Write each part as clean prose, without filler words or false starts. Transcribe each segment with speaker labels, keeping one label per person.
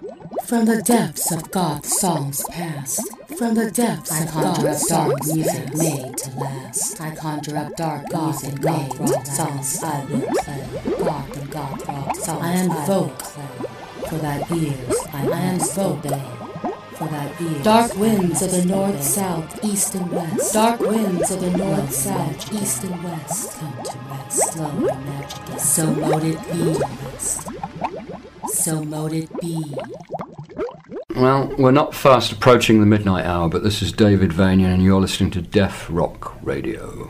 Speaker 1: From the depths of goth songs past, from the depths I conjure up dark music made to last. I conjure up dark music made rock songs I will play. Goth and goth rock songs I invoke for that ears. I invoke for that ears. Dark winds of the north, south, east and west. Dark winds of the north, south, east and west. Come to rest, slowly magically. So mote it be, rest. So mote it be.
Speaker 2: Well, we're not fast approaching the midnight hour, but this is David Vanian and you're listening to Def Rock Radio.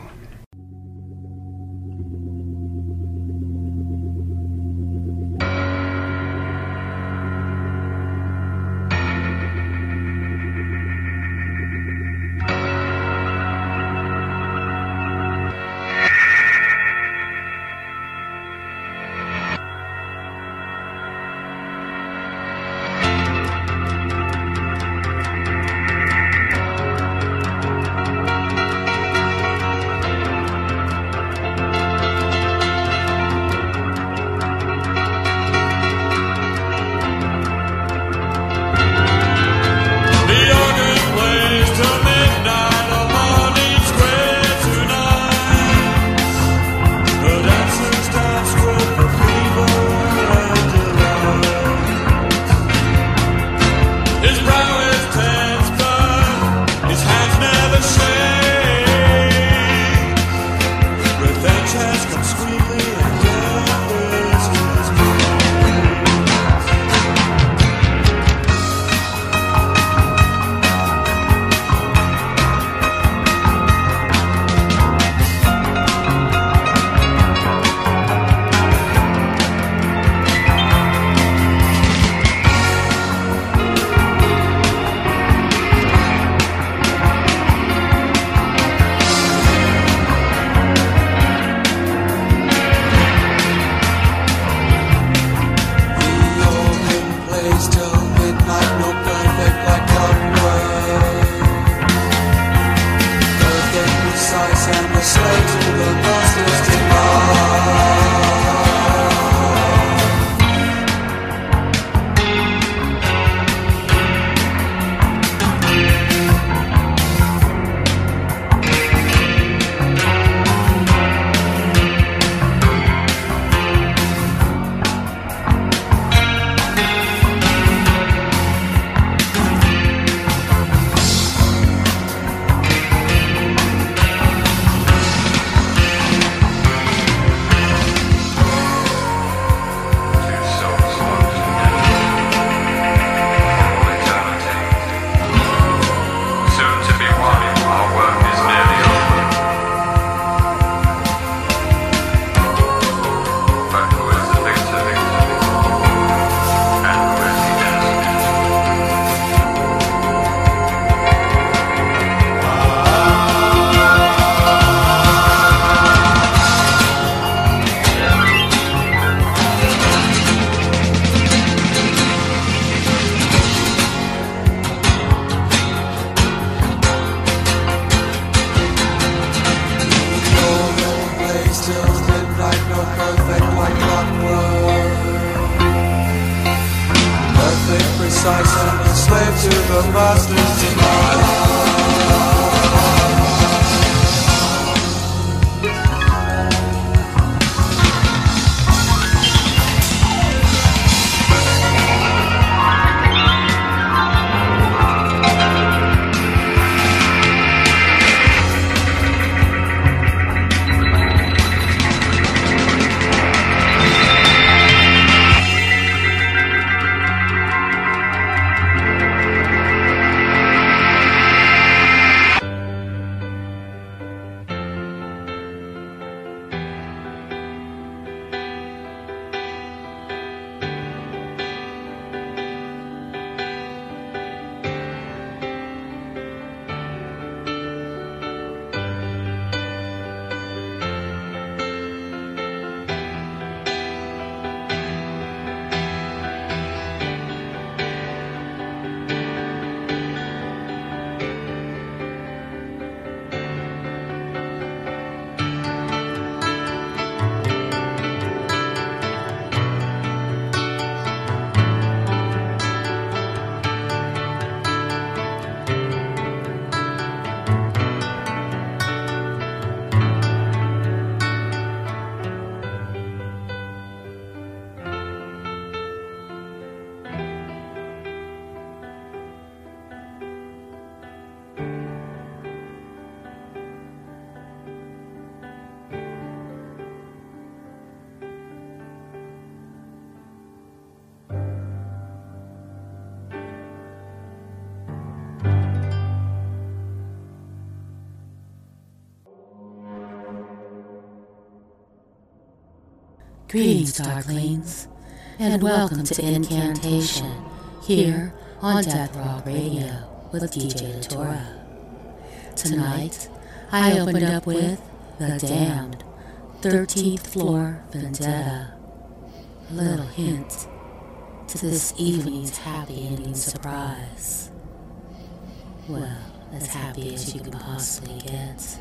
Speaker 1: Greetings, Darklings, and welcome to Incantation, here on Death Rock Radio with DJ Latora. Tonight, I opened up with The Damned, 13th Floor Vendetta. A little hint to this evening's happy ending surprise. Well, as happy as you can possibly get.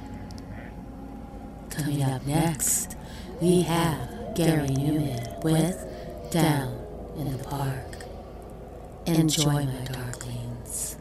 Speaker 1: Coming up next, we have Gary Newman with Down in the Park. Enjoy, my darklings.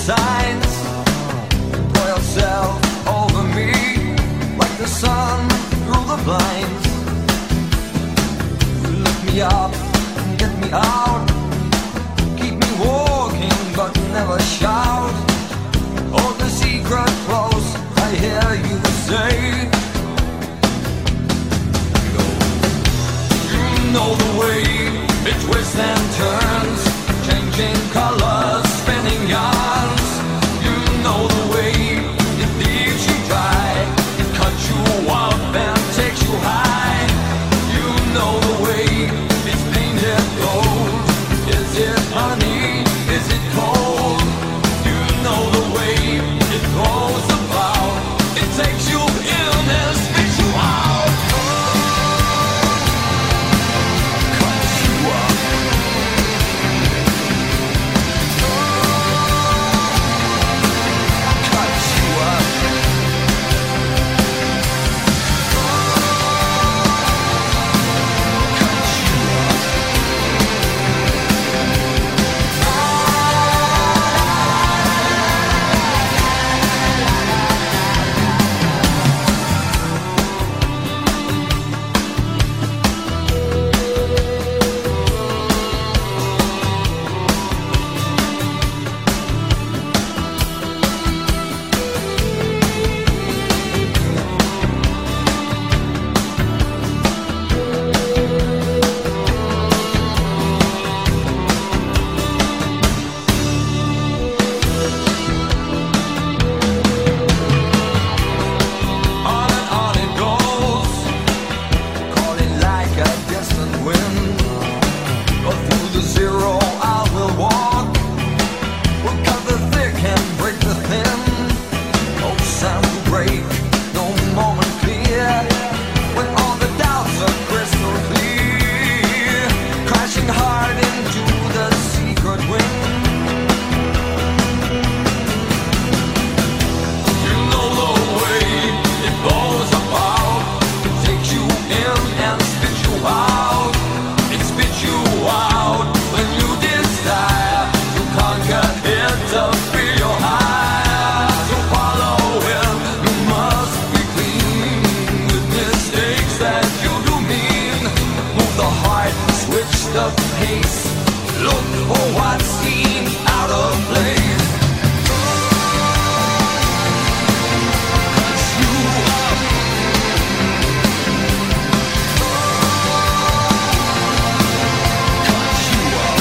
Speaker 3: signs. Pour yourself over me like the sun through the blinds. You lift me up and get me out. Keep me walking but never shout. Hold the secret close, I hear you say. You know the way it twists and turns, changing colors, spinning yarns. You know the way it leaves you dry, it cuts you up and takes you high. You know the way it's painted gold. Is it honey? Is it cold? You know the way it goes about. It takes you in and spits you out. Cuts you up. Cuts you up. Cuts you up. On it goes, caught it like a distant wind. But through the zero I will walk. We'll cut the thick and break the thin. No sound to break, no moment clear. When all the doubts are crystal clear, crashing hard into the secret wind. You know the way it goes about. It takes you in and spits you out. It spits you out when you desire to conquer it, to feel high. To follow it, you must be clean with mistakes that you do mean. Move the heart, switch the pace. Look for what seems out of place. Cuts you up. Cuts you up.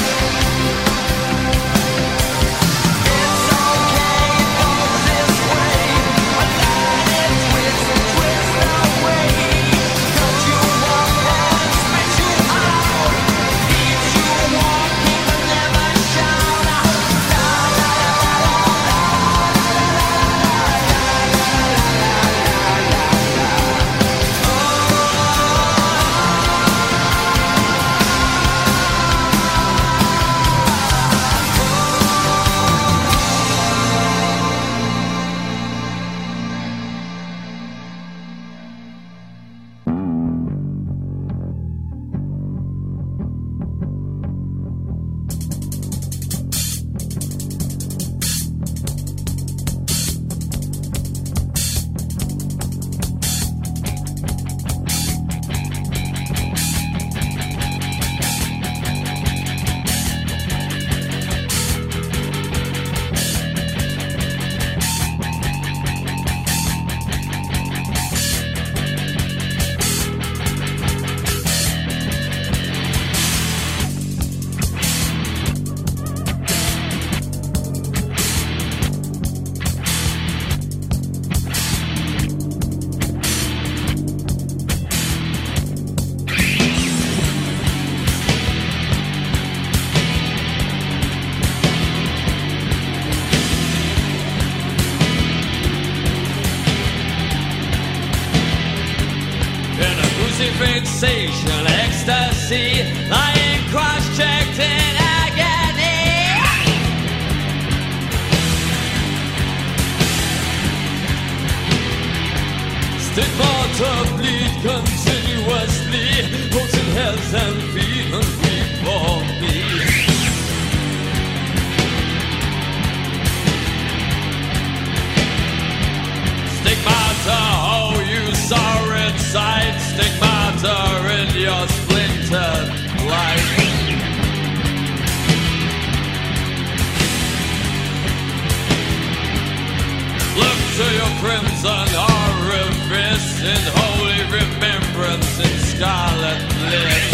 Speaker 3: It's okay, it goes this way. A line it twists and twists away. Cuts you up and spits you out. Keeps you walking but never shout out. La la la la fixation, ecstasy, lying cross-checked in agony. Still born to bleed continuously, both in hands and feet, and weep for me. to your crimson orifice in holy remembrance in scarlet bliss.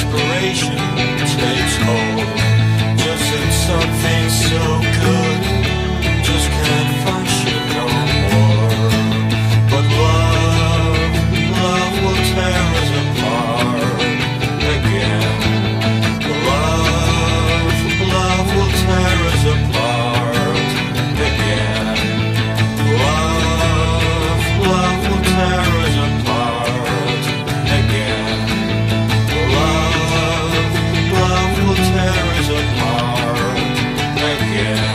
Speaker 4: desperation takes hold. Just in something so good, just can't function no more. But love will tear us apart again. Love will tear us apart again. Love will tear us apart again. Love will tear us apart again.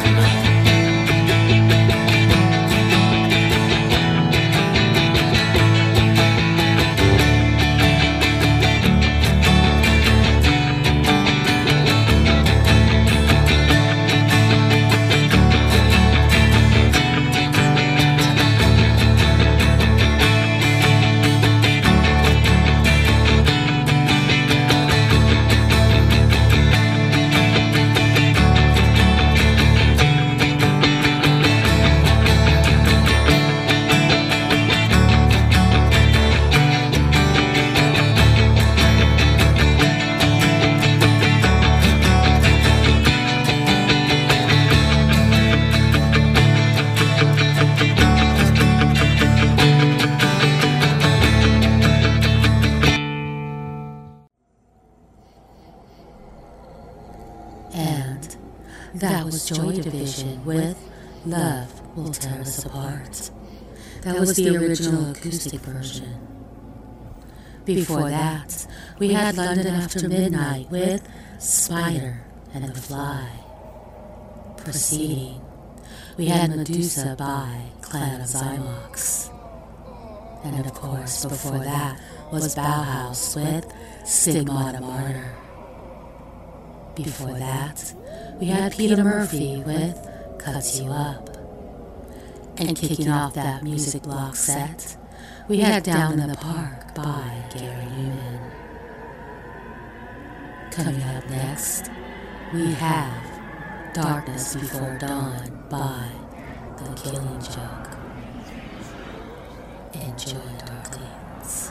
Speaker 1: And that was Joy Division with Love Will Tear Us Apart. That was the original acoustic version. Before that, we had London After Midnight with Spider and the Fly. Preceding, we had Medusa by Clan of Zymox. And of course, before that was Bauhaus with Stigmata Martyr. Before that, we had Peter Murphy with Cuts You Up. And kicking off that music block set, we had Down in the Park by Gary Newman. Coming up next, we have Darkness Before Dawn by The Killing Joke. Enjoy, Darklings.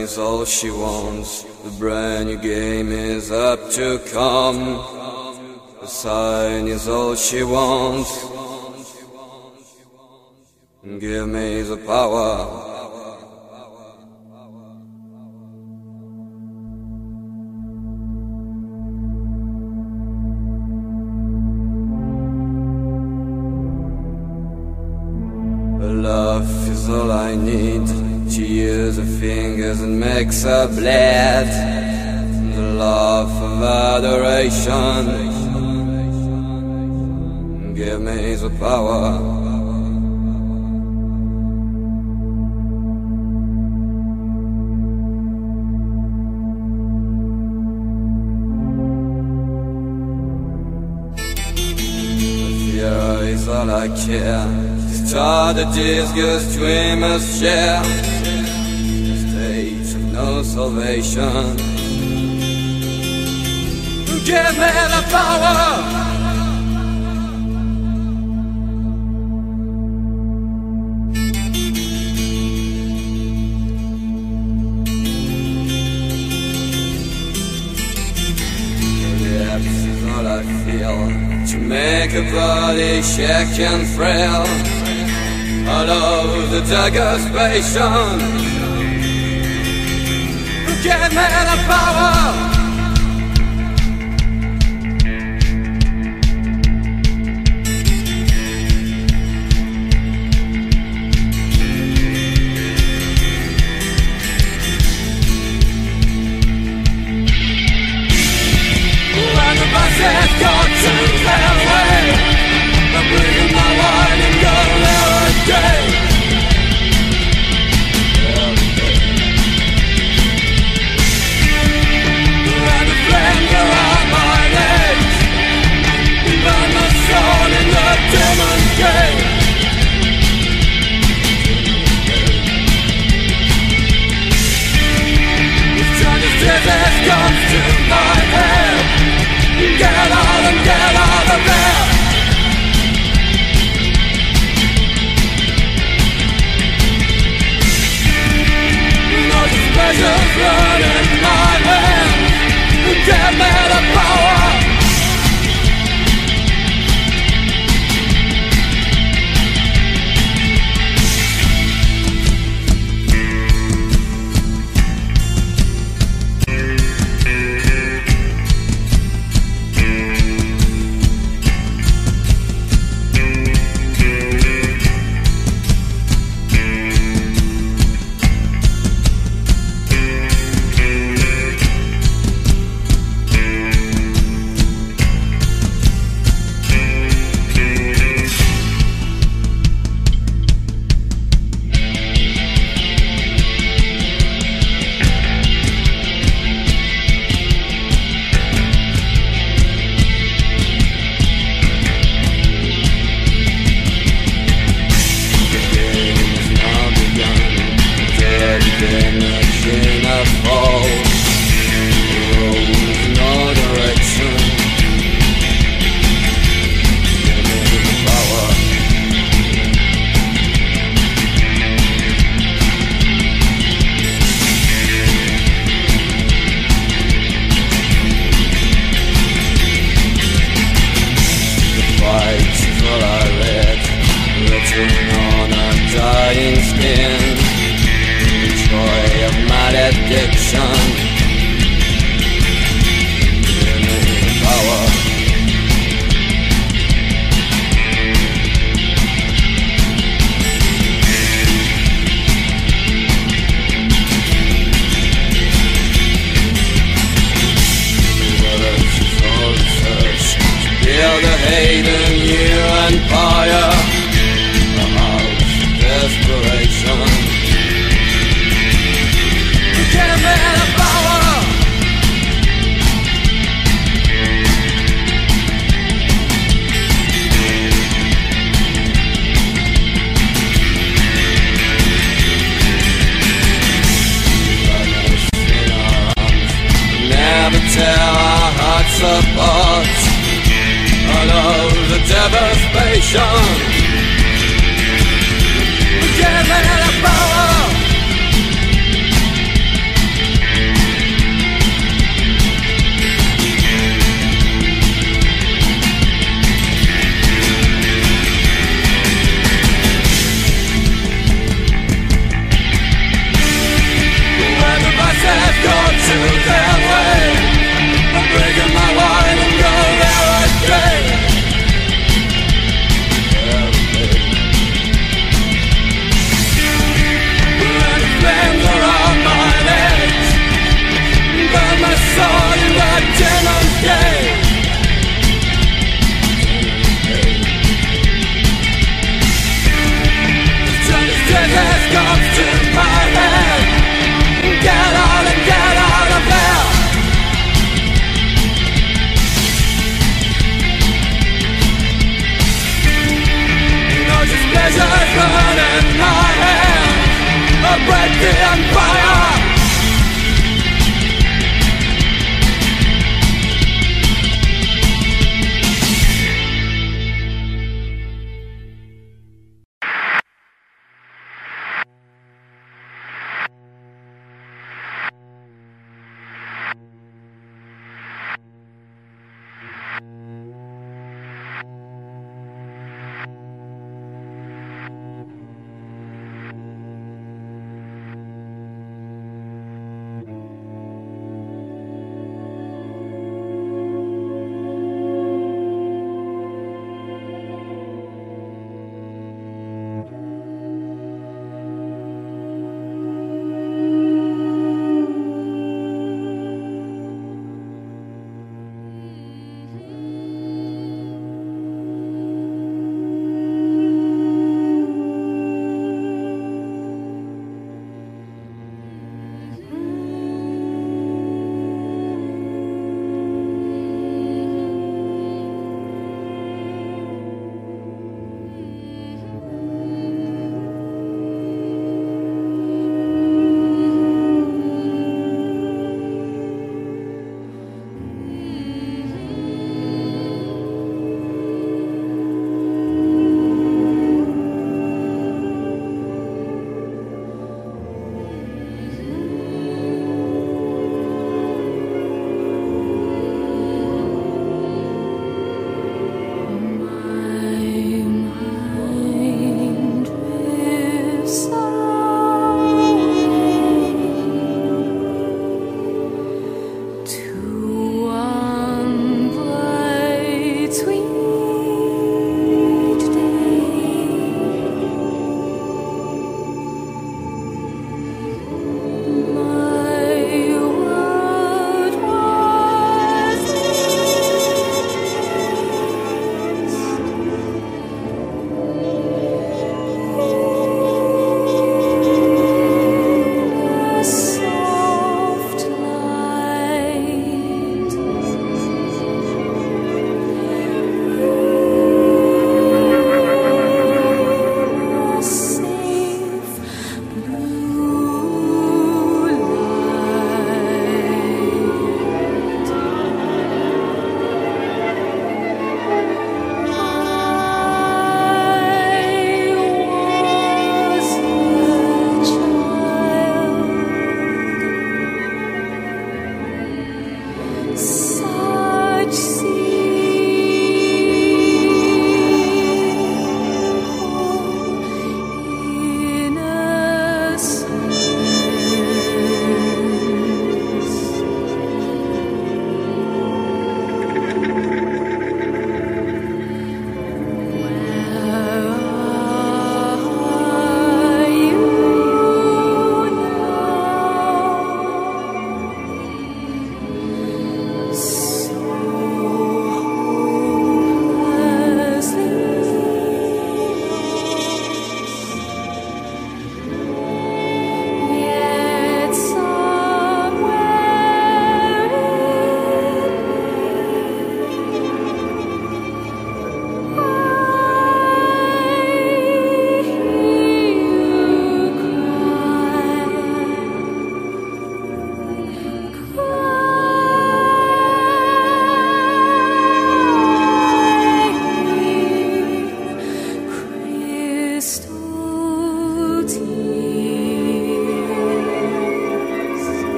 Speaker 5: is all she wants. The brand new game is up to come. The sign is all she wants. Give me the power. Love is all I need. To use her fingers and makes her bleed. The love of adoration. Give me the power. Fear is all I care. Start the disgust dreamers share. Stage of no salvation. Give me the power. This is all I feel. To make a body shake and thrill. All of the dagger's passion. Give me the power. When the bus has got to clear away, I'm bringing my wine and go every day. And the flames around my legs burn my soul in the demon's gate. If justice comes to my head, get out and get out of there. No suspicions run in my hands. Give me the power.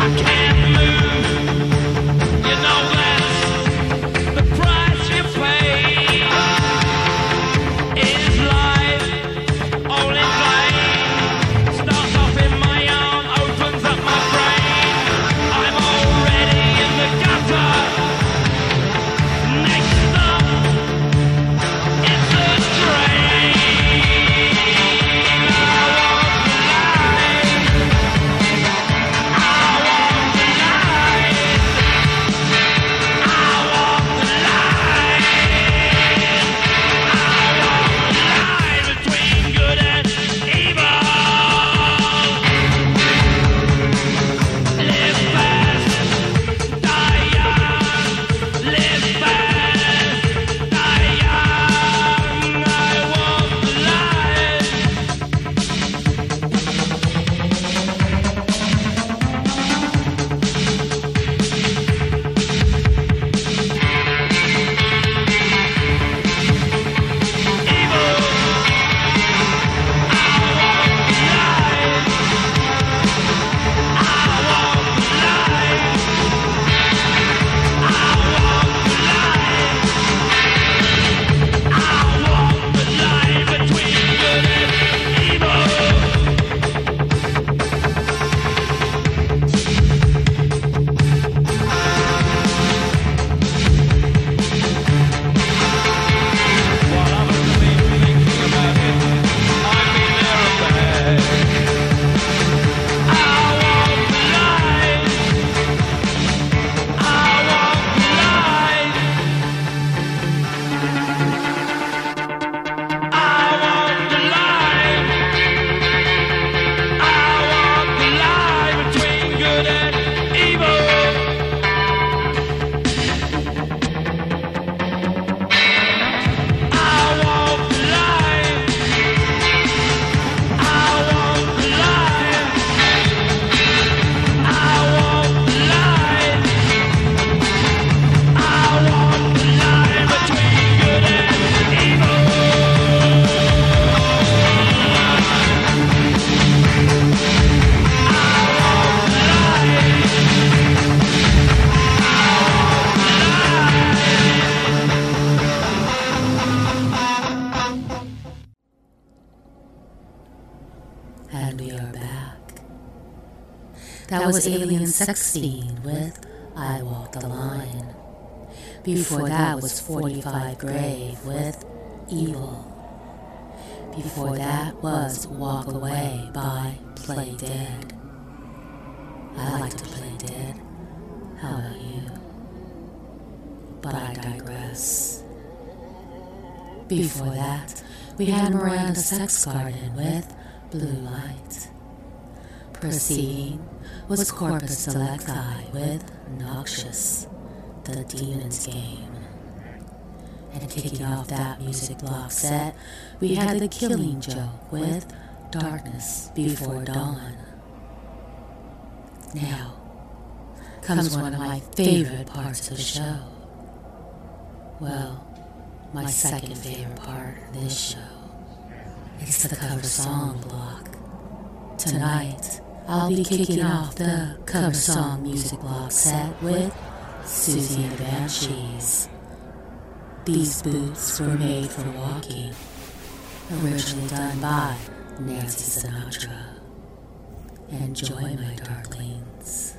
Speaker 1: That was Alien 16 with I Walk the Line. Before that was 45 Grave with Evil. Before that was Walk Away by Play Dead. I like to play dead. How about you? But I digress. Before that, we had Miranda Sex Garden with Blue Light. Preceding was Corpus Delicti with Noxious, the Demon's Game. And kicking off that music block set, we had The Killing Joke with Darkness Before Dawn. Now comes one of my favorite parts of the show. Well, my second favorite part of this show. It's the cover song block. Tonight, I'll be kicking off the cover song music block set with Susie and the Banshees. These boots were made for walking, originally done by Nancy Sinatra. Enjoy, my darklings.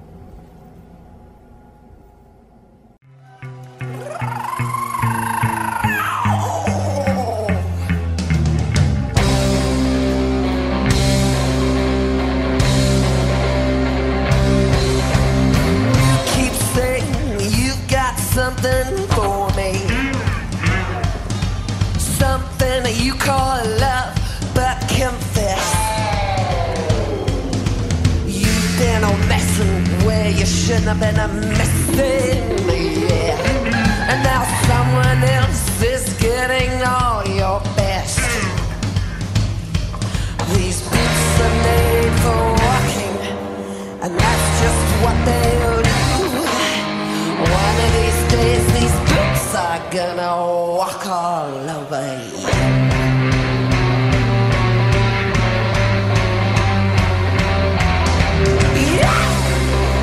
Speaker 6: Something for me, something you call love, but confess you've been messing where you shouldn't have been messing, yeah. And now someone else is getting all your best. These boots are made for walking, and that's just what they'll do. One of these days, these boots are gonna walk all over you. Yeah!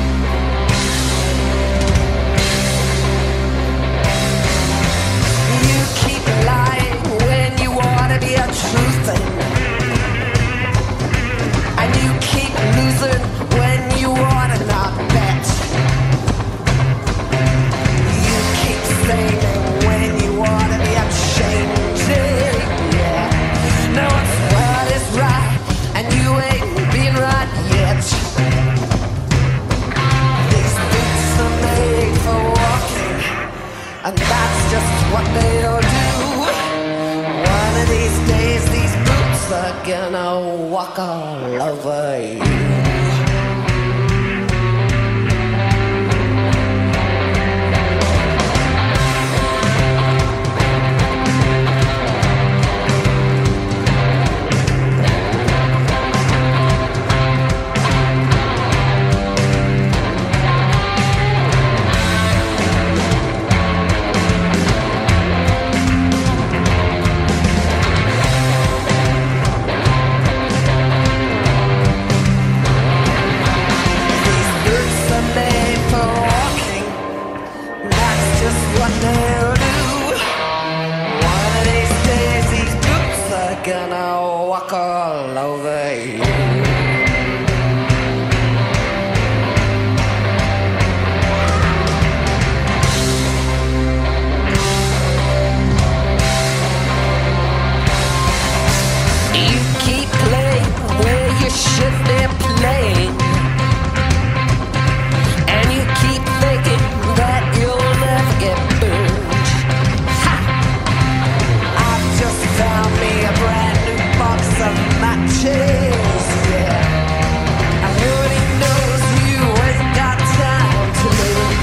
Speaker 6: walk all over you. Gonna walk all over you. You keep playing where you should be playing, and you keep thinking that you'll never get burned. Ha! I've just found me a brand new box of matches, yeah. And nobody knows you ain't got time to live.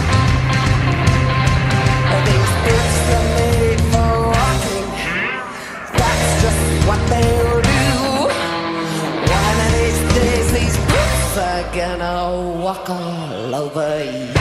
Speaker 6: These boots are made for walking, that's just what they'll do. One of these days these boots are gonna walk all over you.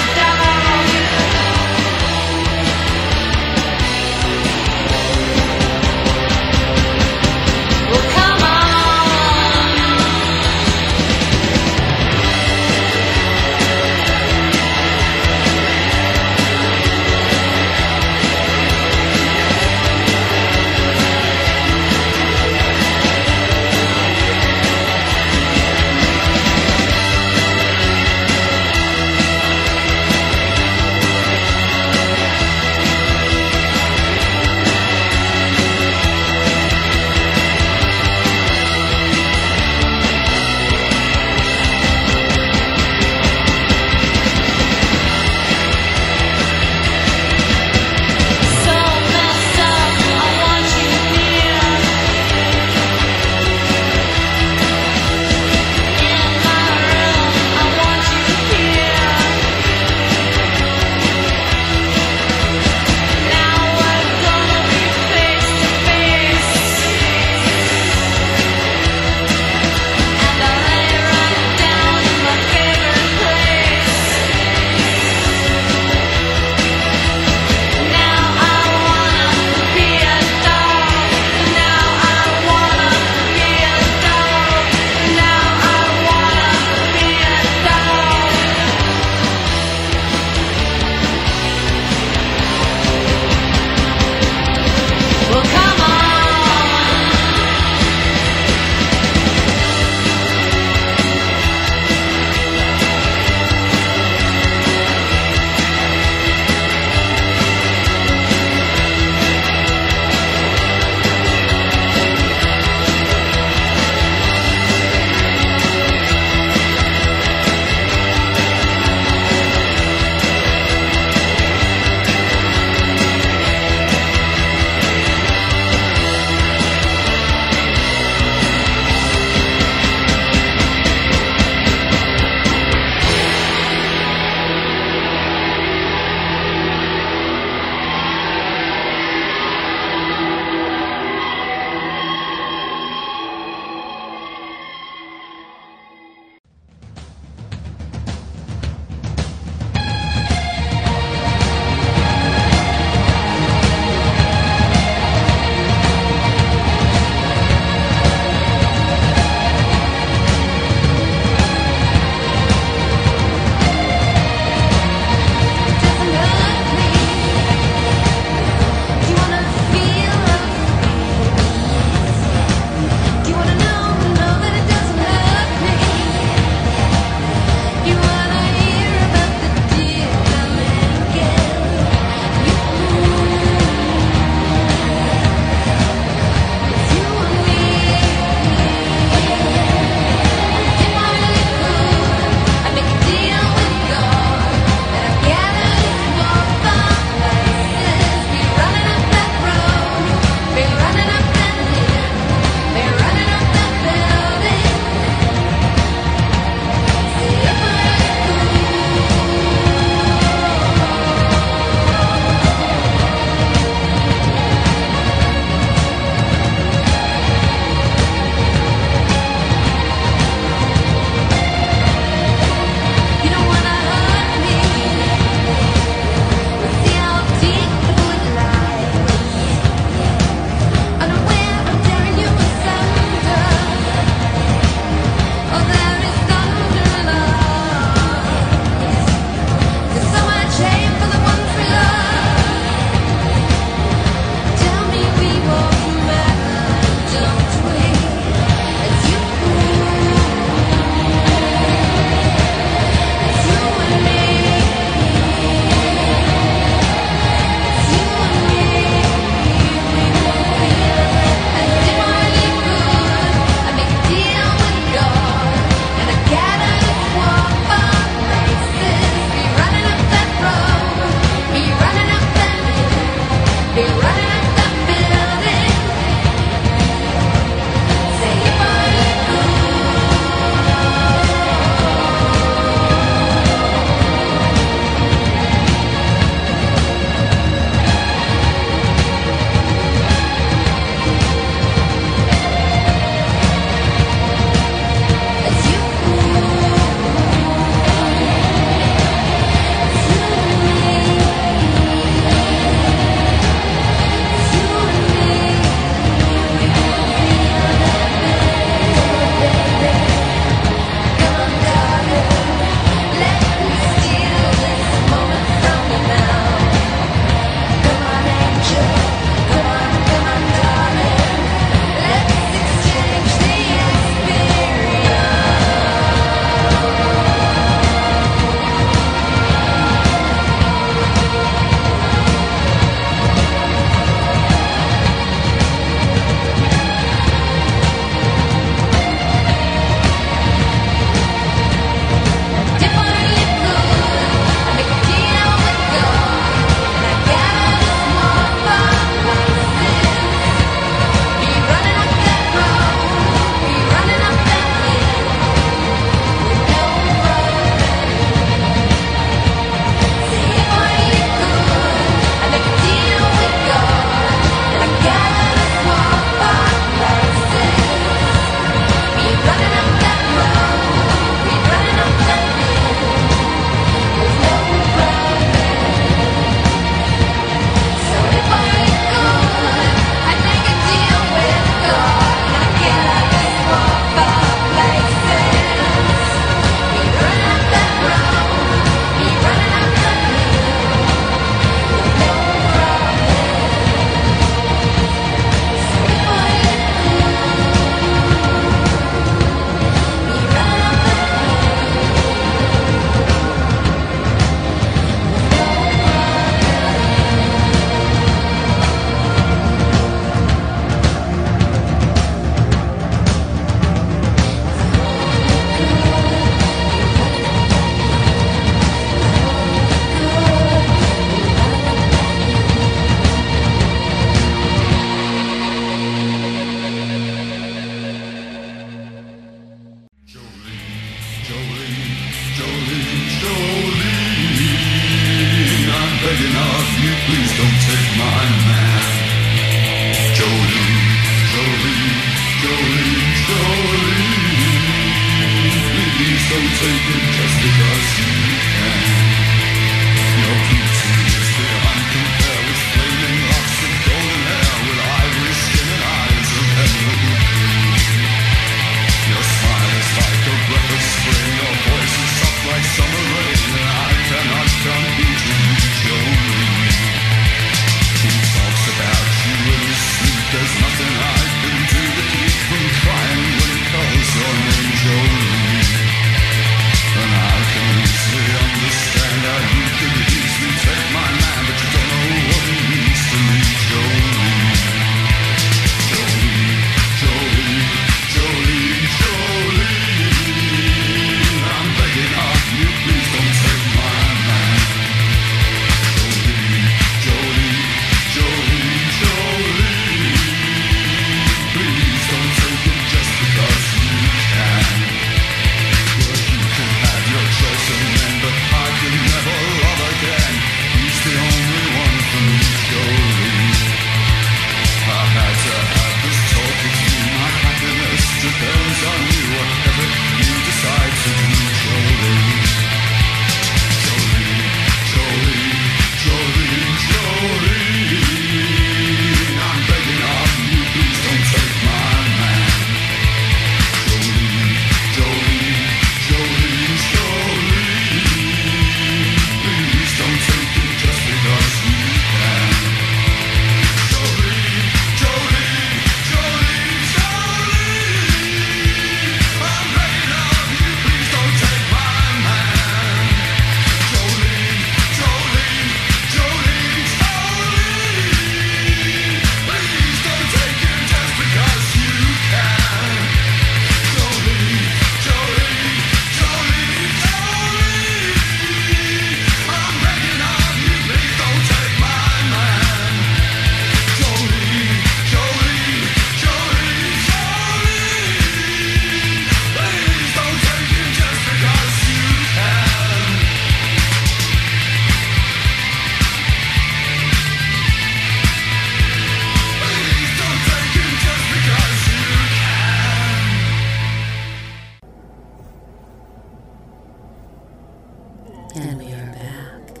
Speaker 1: And we are back.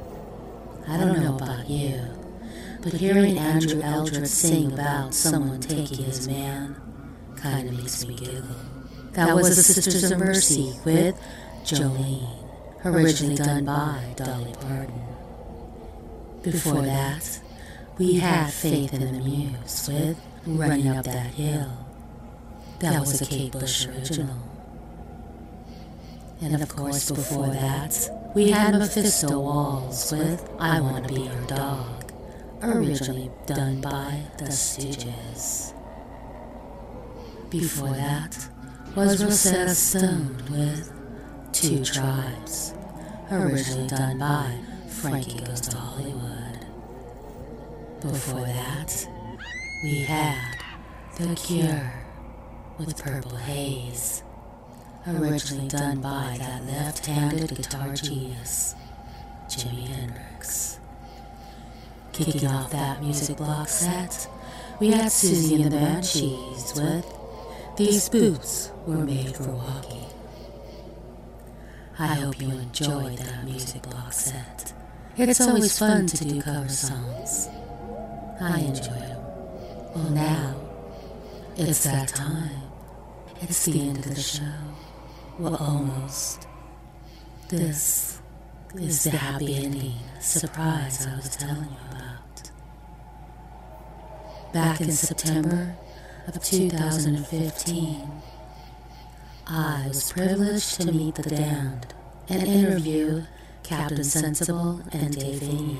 Speaker 1: I don't know about you, but hearing Andrew Eldritch sing about someone taking his man kind of makes me giggle. That was the Sisters of Mercy with Jolene, originally done by Dolly Parton. Before that, we had Faith in the Muse with Running Up That Hill. That was a Kate Bush original. And of course, before that, we had Mephisto Walls with I Want to Be Your Dog, originally done by the Stooges. Before that was Rosetta Stone with Two Tribes, originally done by Frankie Goes to Hollywood. Before that, we had The Cure with Purple Haze, originally done by that left-handed guitar genius, Jimi Hendrix. Kicking off that music block set, we had Susie and the Banshees with These Boots Were Made for Walking. I hope you enjoyed that music block set. It's always fun to do cover songs. I enjoy them. Well, now, it's that time. It's the end of the show. Well, almost. This is the happy ending surprise I was telling you about. Back in September of 2015, I was privileged to meet the Damned and interview Captain Sensible and Dave Vanian.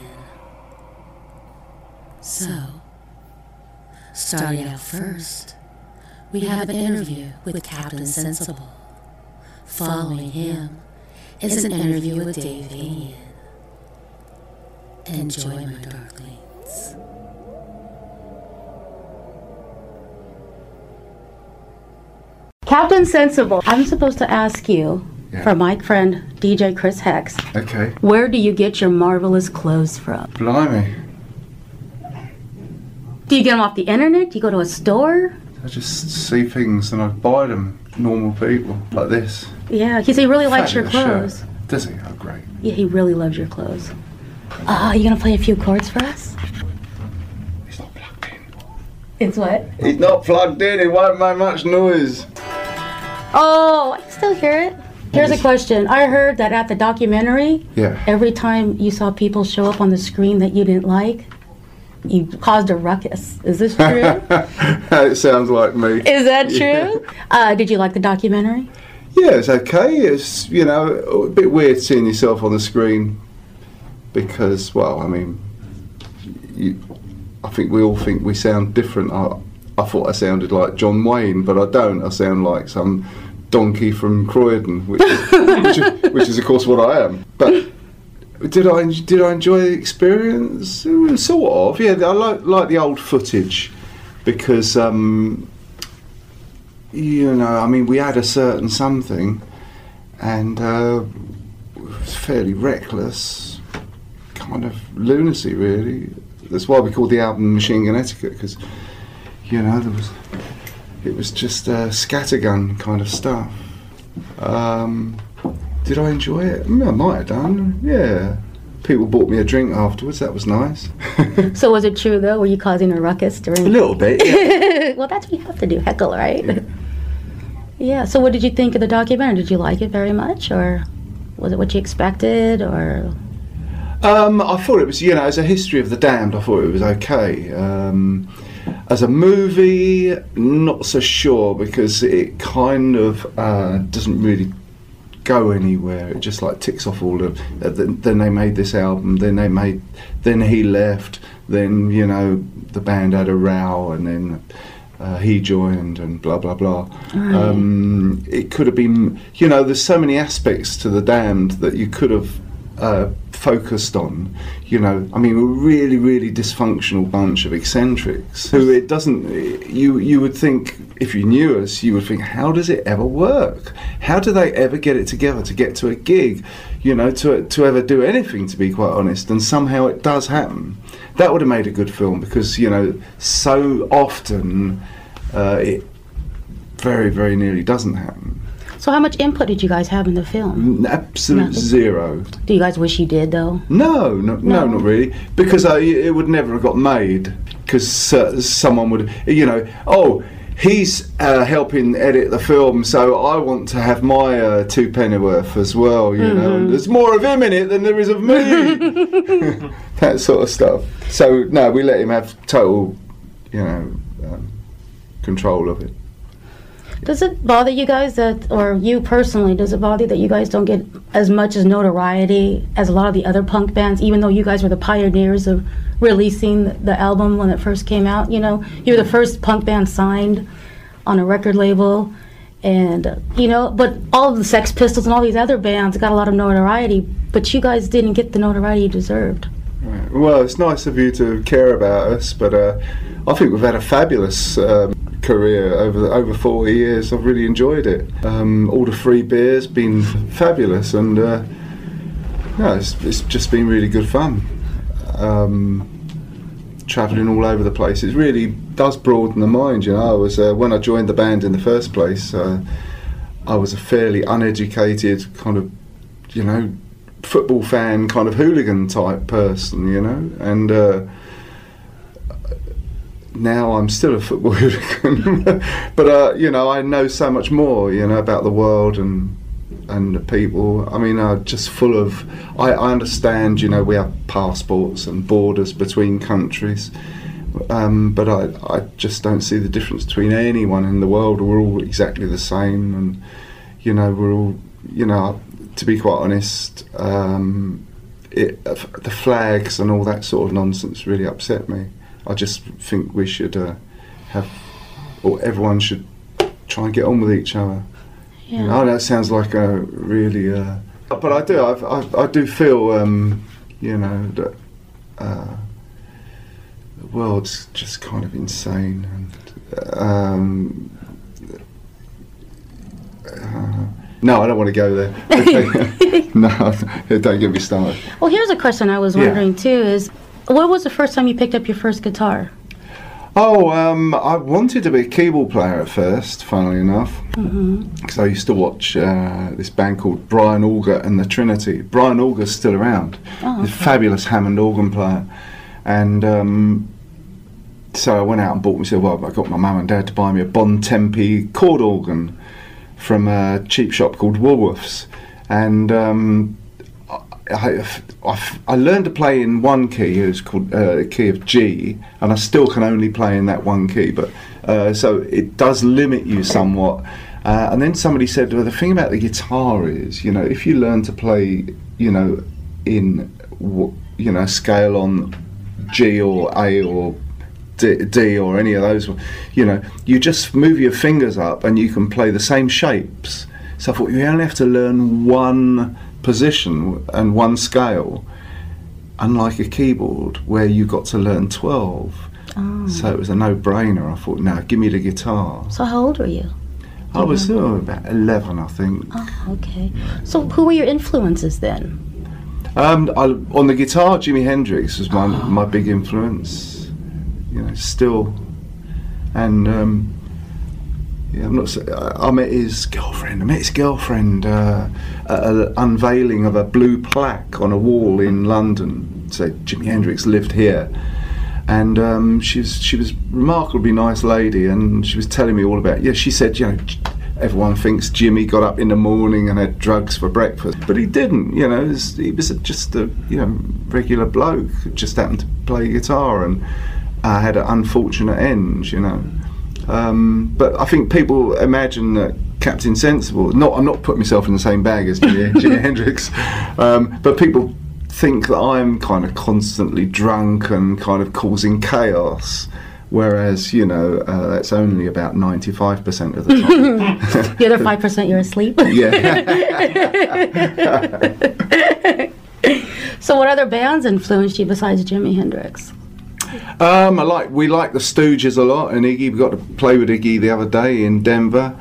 Speaker 1: So, starting out first, we have an interview with Captain Sensible. Following him is an interview with Dave Vanian. Enjoy, my darklings.
Speaker 7: Captain Sensible, I'm supposed to ask you, for my friend DJ Chris Hex,
Speaker 8: Okay.
Speaker 7: where do you get your marvelous clothes from?
Speaker 8: Blimey.
Speaker 7: Do you get them off the internet? Do you go to a store?
Speaker 8: I just see things and I buy them. Normal people like this.
Speaker 7: Yeah, he really likes your
Speaker 8: Fabulous
Speaker 7: clothes.
Speaker 8: shirt. Does he? Oh, great.
Speaker 7: Yeah, he really loves your clothes. You gonna play a few chords for us?
Speaker 8: He's not plugged in.
Speaker 7: It's what?
Speaker 8: He's not plugged in. It won't make much noise.
Speaker 7: Oh, I can still hear it. Here's a question. I heard that at the documentary,
Speaker 8: Yeah.
Speaker 7: every time you saw people show up on the screen that you didn't like, you caused a ruckus. Is this true?
Speaker 8: It sounds like me.
Speaker 7: Is that true? Did you like the documentary?
Speaker 8: Yeah, it's okay. It's, you know, a bit weird seeing yourself on the screen because, well, I mean, I think we all think we sound different. I thought I sounded like John Wayne, but I don't. I sound like some donkey from Croydon, which is of course what I am. But did I enjoy the experience? Sort of. Yeah, I like the old footage because you know, I mean, we had a certain something, and it was fairly reckless, kind of lunacy, really. That's why we called the album Machine Gun Etiquette, because, you know, it was just scattergun kind of stuff. Did I enjoy it? I might have done, yeah. People bought me a drink afterwards, that was nice.
Speaker 7: So was it true, though? Were you causing a ruckus during...
Speaker 8: A little bit, yeah.
Speaker 7: Well, that's what you have to do, heckle, right? Yeah, so what did you think of the documentary? Did you like it very much, or was it what you expected, or...?
Speaker 8: I thought it was, you know, as a history of the damned, I thought it was okay. As a movie, not so sure, because it kind of doesn't really go anywhere. It just like ticks off all of. Then they made this album. Then he left. Then, you know, the band had a row, and then he joined, and blah blah blah. Right. It could have been, you know, there's so many aspects to the damned that you could have focused on. You know, I mean, a really, really dysfunctional bunch of eccentrics who it doesn't, you would think, if you knew us, you would think, how does it ever work? How do they ever get it together to get to a gig, you know, to ever do anything, to be quite honest? And somehow it does happen. That would have made a good film, because, you know, so often it very, very nearly doesn't happen.
Speaker 7: So how much input did you guys have in the film?
Speaker 8: Absolute zero.
Speaker 7: Do you guys wish you did, though?
Speaker 8: No, not really. Because it would never have got made. Because someone would, you know, oh, he's helping edit the film, so I want to have my two pennyworth as well, you know. And there's more of him in it than there is of me. That sort of stuff. So, no, we let him have total, you know, control of it.
Speaker 7: Does it bother you guys that, or you personally, does it bother you that you guys don't get as much as notoriety as a lot of the other punk bands, even though you guys were the pioneers of releasing the album when it first came out? You know, you were the first punk band signed on a record label, and, you know, but all of the Sex Pistols and all these other bands got a lot of notoriety, but you guys didn't get the notoriety you deserved.
Speaker 8: Right. Well, it's nice of you to care about us, but I think we've had a fabulous career over 40 years. I've really enjoyed it. All the free beers been fabulous, and no, it's just been really good fun. Travelling all over the place, it really does broaden the mind. You know, I was when I joined the band in the first place, I was a fairly uneducated kind of, you know, football fan, kind of hooligan type person, you know, and now I'm still a football hooligan, but you know, I know so much more, you know, about the world and the people. I mean, just full of. I understand, you know, we have passports and borders between countries, but I just don't see the difference between anyone in the world. We're all exactly the same, and you know, we're all, you know, to be quite honest, the flags and all that sort of nonsense really upset me. I just think we should everyone should try and get on with each other.
Speaker 7: Yeah.
Speaker 8: You know, I know it sounds like a really, but I do. I do feel, you know, that the world's just kind of insane, and no, I don't want to go there. No, don't get me started.
Speaker 7: Well, here's a question I was wondering too: is what was the first time you picked up your first guitar?
Speaker 8: Oh, I wanted to be a keyboard player at first, funnily enough, because I used to watch this band called Brian Auger and the Trinity. Brian Auger's still around. He's a fabulous Hammond organ player. And so I went out and bought myself, well, I got my mum and dad to buy me a Bontempi chord organ from a cheap shop called Woolworths. And I learned to play in one key. It was called the key of G, and I still can only play in that one key. But so it does limit you somewhat. And then somebody said, well, the thing about the guitar is, if you learn to play, in a scale on G or A or D or any of those, you just move your fingers up and you can play the same shapes. So I thought you only have to learn one position and one scale, unlike a keyboard where you got to learn 12. So it was a no-brainer. I thought, no, give me the guitar.
Speaker 7: So how old were you?
Speaker 8: I was about 11, I think.
Speaker 7: Oh, okay. So who were your influences then?
Speaker 8: On the guitar, Jimi Hendrix was my big influence. Still, and I met his girlfriend. At an unveiling of a blue plaque on a wall in London. Said Jimi Hendrix lived here, and she was a remarkably nice lady, and she was telling me all about. Yeah, she said, everyone thinks Jimmy got up in the morning and had drugs for breakfast, but he didn't. He was just a regular bloke who just happened to play guitar and had an unfortunate end. But I think people imagine that Captain Sensible. I'm not putting myself in the same bag as Jimi Hendrix, but people think that I'm kind of constantly drunk and kind of causing chaos. Whereas, that's only about 95% of the time.
Speaker 7: The other 5% you're asleep?
Speaker 8: Yeah.
Speaker 7: So what other bands influenced you besides Jimi Hendrix?
Speaker 8: We like the Stooges a lot, and Iggy. We got to play with Iggy the other day in Denver.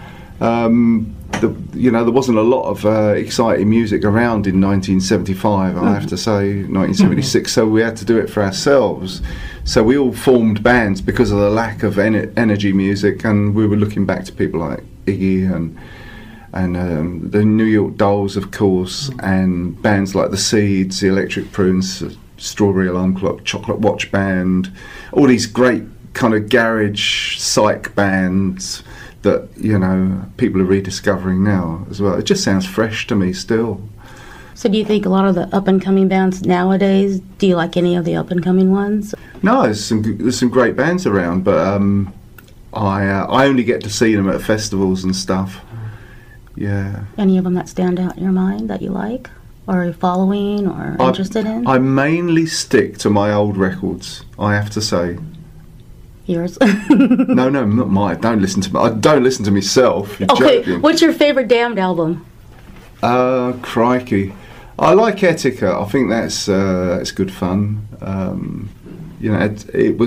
Speaker 8: There wasn't a lot of exciting music around in 1975, I have to say, 1976, so we had to do it for ourselves. So we all formed bands because of the lack of energy music, and we were looking back to people like Iggy and the New York Dolls, of course, and bands like the Seeds, the Electric Prunes, Strawberry Alarm Clock, Chocolate Watch Band, all these great kind of garage psych bands that people are rediscovering now as well. It just sounds fresh to me still.
Speaker 7: So do you think a lot of the up-and-coming bands nowadays, do you like any of the up-and-coming ones?
Speaker 8: No, there's some great bands around, but I only get to see them at festivals and stuff. Yeah.
Speaker 7: Any of them that stand out in your mind that you like, or you're following, or interested in?
Speaker 8: I mainly stick to my old records, I have to say.
Speaker 7: Yours?
Speaker 8: No, not mine. Don't listen to me. I don't listen to myself. You're joking.
Speaker 7: What's your favorite Damned album?
Speaker 8: Crikey. I like Etika. I think that's good fun. It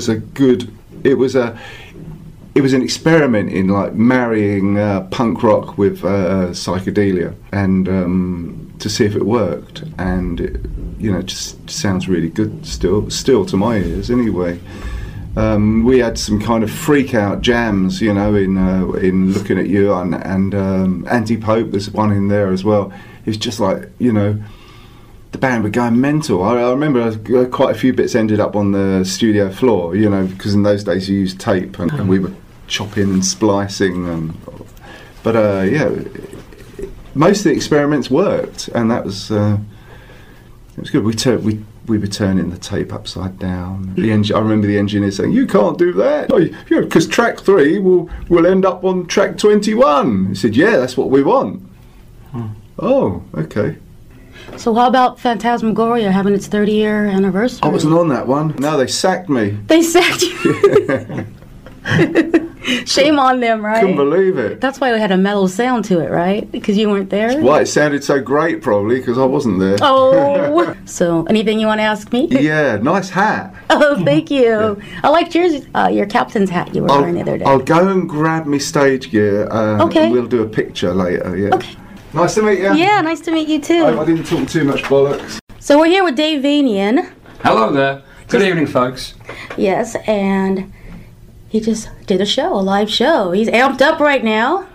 Speaker 8: was an experiment in like marrying punk rock with psychedelia, and to see if it worked. And it just sounds really good still to my ears anyway. We had some kind of freak out jams, in Looking at You, and Anti-Pope, there's one in there as well. It's just like, the band were going mental. I remember quite a few bits ended up on the studio floor, because in those days you used tape and we were chopping and splicing. But most of the experiments worked, and that was it was good. We were turning the tape upside down. I remember the engineer saying, "You can't do that, because track 3 will end up on track 21." He said, "Yeah, that's what we want." Oh, okay.
Speaker 7: So how about Phantasmagoria having its 30-year anniversary?
Speaker 8: I wasn't on that one. No, they sacked me.
Speaker 7: They sacked you? Shame on them, right?
Speaker 8: Couldn't believe it.
Speaker 7: That's why it had a mellow sound to it, right? Because you weren't there?
Speaker 8: Well, it sounded so great, probably, because I wasn't there.
Speaker 7: Oh. So, anything you want to ask me?
Speaker 8: Yeah, nice hat.
Speaker 7: Oh, thank you. Yeah. I liked your captain's hat you were wearing the other day.
Speaker 8: I'll go and grab my stage gear.
Speaker 7: Okay.
Speaker 8: And we'll do a picture later, yeah.
Speaker 7: Okay.
Speaker 8: Nice to meet you.
Speaker 7: Yeah, nice to meet you too.
Speaker 8: I didn't talk too much bollocks.
Speaker 7: So we're here with Dave Vanian.
Speaker 2: Hello there. Good evening, folks.
Speaker 7: Yes, and He just did a show, a live show. He's amped up right now.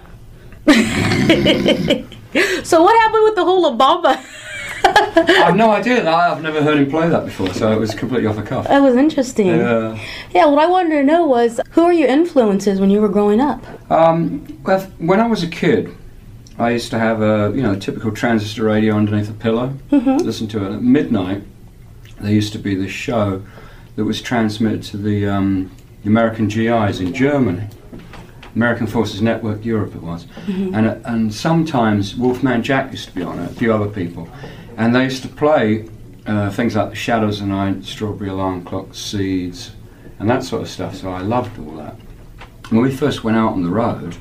Speaker 7: So what happened with the whole La Bamba?
Speaker 2: I have no idea. I've never heard him play that before, so it was completely off the cuff.
Speaker 7: That was interesting. Yeah, what I wanted to know was, who are your influences when you were growing up?
Speaker 2: Well, when I was a kid, I used to have a typical transistor radio underneath a pillow. Listen to it at midnight. There used to be this show that was transmitted to the American GIs in Germany. American Forces Network Europe it was. And sometimes Wolfman Jack used to be on it, a few other people. And they used to play things like The Shadows of the Night, Strawberry Alarm Clock, Seeds, and that sort of stuff, so I loved all that. When we first went out on the road,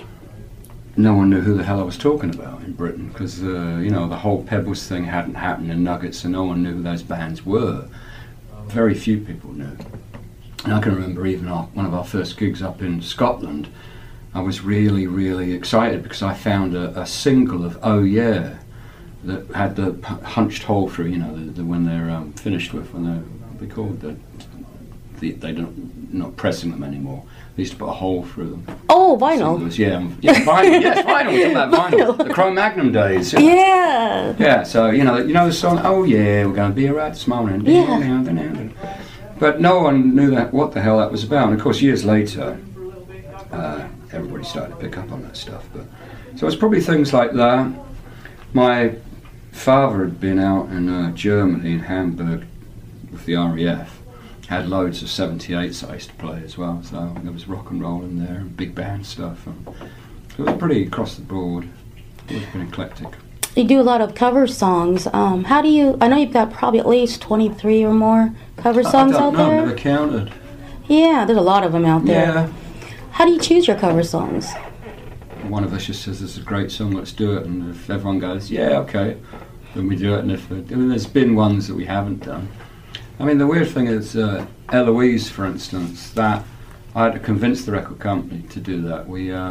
Speaker 2: no one knew who the hell I was talking about in Britain, because the whole Pebbles thing hadn't happened in Nuggets, and no one knew who those bands were. Very few people knew. And I can remember even one of our first gigs up in Scotland, I was really, really excited because I found a single of Oh Yeah that had the hunched hole through, when they're finished with, when they're called, they're not pressing them anymore. They used to put a hole through them.
Speaker 7: Oh, vinyl.
Speaker 2: Vinyl. Yes, vinyl. We're talking about vinyl. The Cro-Magnon days.
Speaker 7: Yeah.
Speaker 2: Yeah. So the song. Oh yeah, we're going to be alright this morning.
Speaker 7: Yeah.
Speaker 2: But no one knew what the hell that was about. And of course, years later, everybody started to pick up on that stuff. So it's probably things like that. My father had been out in Germany, in Hamburg, with the RAF. Had loads of 78s I used to play as well, so there was rock and roll in there and big band stuff. And it was pretty across the board. It's been eclectic.
Speaker 7: You do a lot of cover songs. How do you? I know you've got probably at least 23 or more cover songs out there.
Speaker 2: I've never counted.
Speaker 7: Yeah, there's a lot of them out there.
Speaker 2: Yeah.
Speaker 7: How do you choose your cover songs?
Speaker 2: One of us just says it's a great song, let's do it, and if everyone goes, yeah, okay, then we do it. And there's been ones that we haven't done. I mean, the weird thing is, Eloise, for instance, that I had to convince the record company to do that.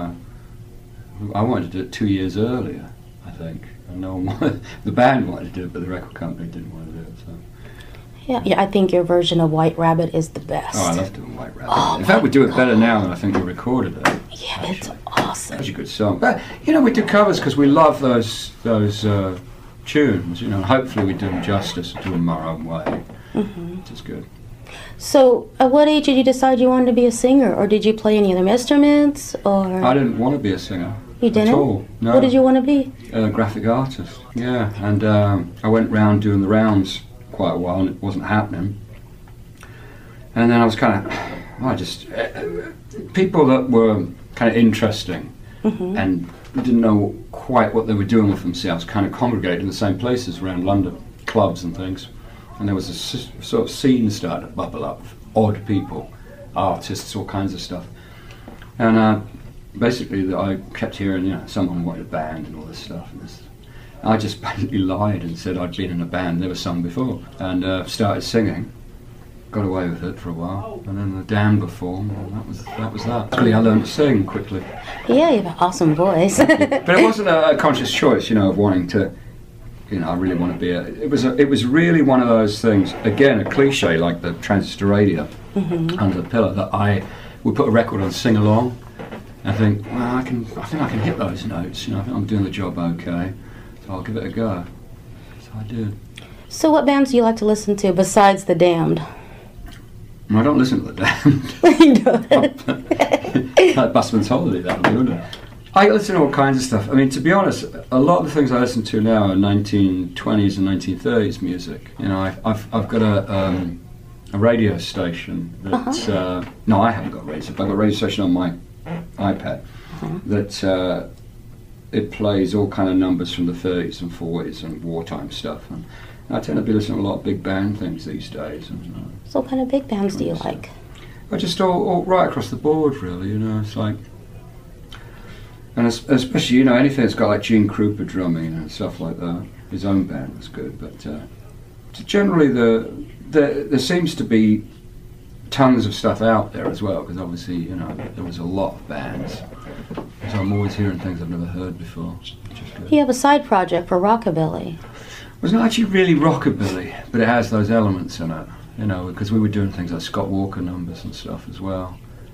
Speaker 2: I wanted to do it 2 years earlier, I think. And no one wanted, the band wanted to do it, but the record company didn't want to do it. So.
Speaker 7: Yeah, I think your version of White Rabbit is the best.
Speaker 2: Oh, I love doing White Rabbit. In fact, we do it better now than I think we recorded it.
Speaker 7: Yeah, actually. It's awesome.
Speaker 2: Such a good song. But, we do covers because we love those tunes, and hopefully we do them justice and do them our own way. Which is good.
Speaker 7: So, at what age did you decide you wanted to be a singer, or did you play any other instruments, or?
Speaker 2: I didn't want to be a singer.
Speaker 7: You didn't?
Speaker 2: At all. No.
Speaker 7: What did you want to be?
Speaker 2: A graphic artist. Yeah, and I went round doing the rounds quite a while, and it wasn't happening. And then I was people that were kind of interesting and didn't know quite what they were doing with themselves kind of congregated in the same places around London, clubs and things. And there was a sort of scene started to bubble up, odd people, artists, all kinds of stuff. And basically I kept hearing, someone wanted a band and all this stuff. And I just basically lied and said I'd been in a band, never sung before, and started singing. Got away with it for a while, and then the Damned performed, and that was that. Actually, I learned to sing quickly.
Speaker 7: Yeah, you have an awesome voice.
Speaker 2: But it wasn't a conscious choice, of wanting to. I really want to be It was really one of those things. Again, a cliche like the transistor radio under the pillow that I would put a record on, sing along. And I think, well, I think I can hit those notes. I think I'm doing the job okay, so I'll give it a go. So I did.
Speaker 7: So, what bands do you like to listen to besides the Damned?
Speaker 2: I don't listen to the Damned.
Speaker 7: You don't.
Speaker 2: Like Busman's Holiday, that would be, wouldn't it? I listen to all kinds of stuff. I mean, to be honest, a lot of the things I listen to now are 1920s and 1930s music. I've got a radio station that no, I haven't got a radio station, but I've got a radio station on my iPad that it plays all kind of numbers from the 30s and 40s and wartime stuff. And I tend to be listening to a lot of big band things these days. And,
Speaker 7: so what kind of big bands do you like?
Speaker 2: Well, just all right across the board, really. It's like. And especially, anything that's got like Gene Krupa drumming and stuff like that. His own band was good, but generally there seems to be tons of stuff out there as well, because obviously, there was a lot of bands. So I'm always hearing things I've never heard before, which is good.
Speaker 7: You have a side project for rockabilly.
Speaker 2: Well, it's not actually really rockabilly, but it has those elements in it, because we were doing things like Scott Walker numbers and stuff as well.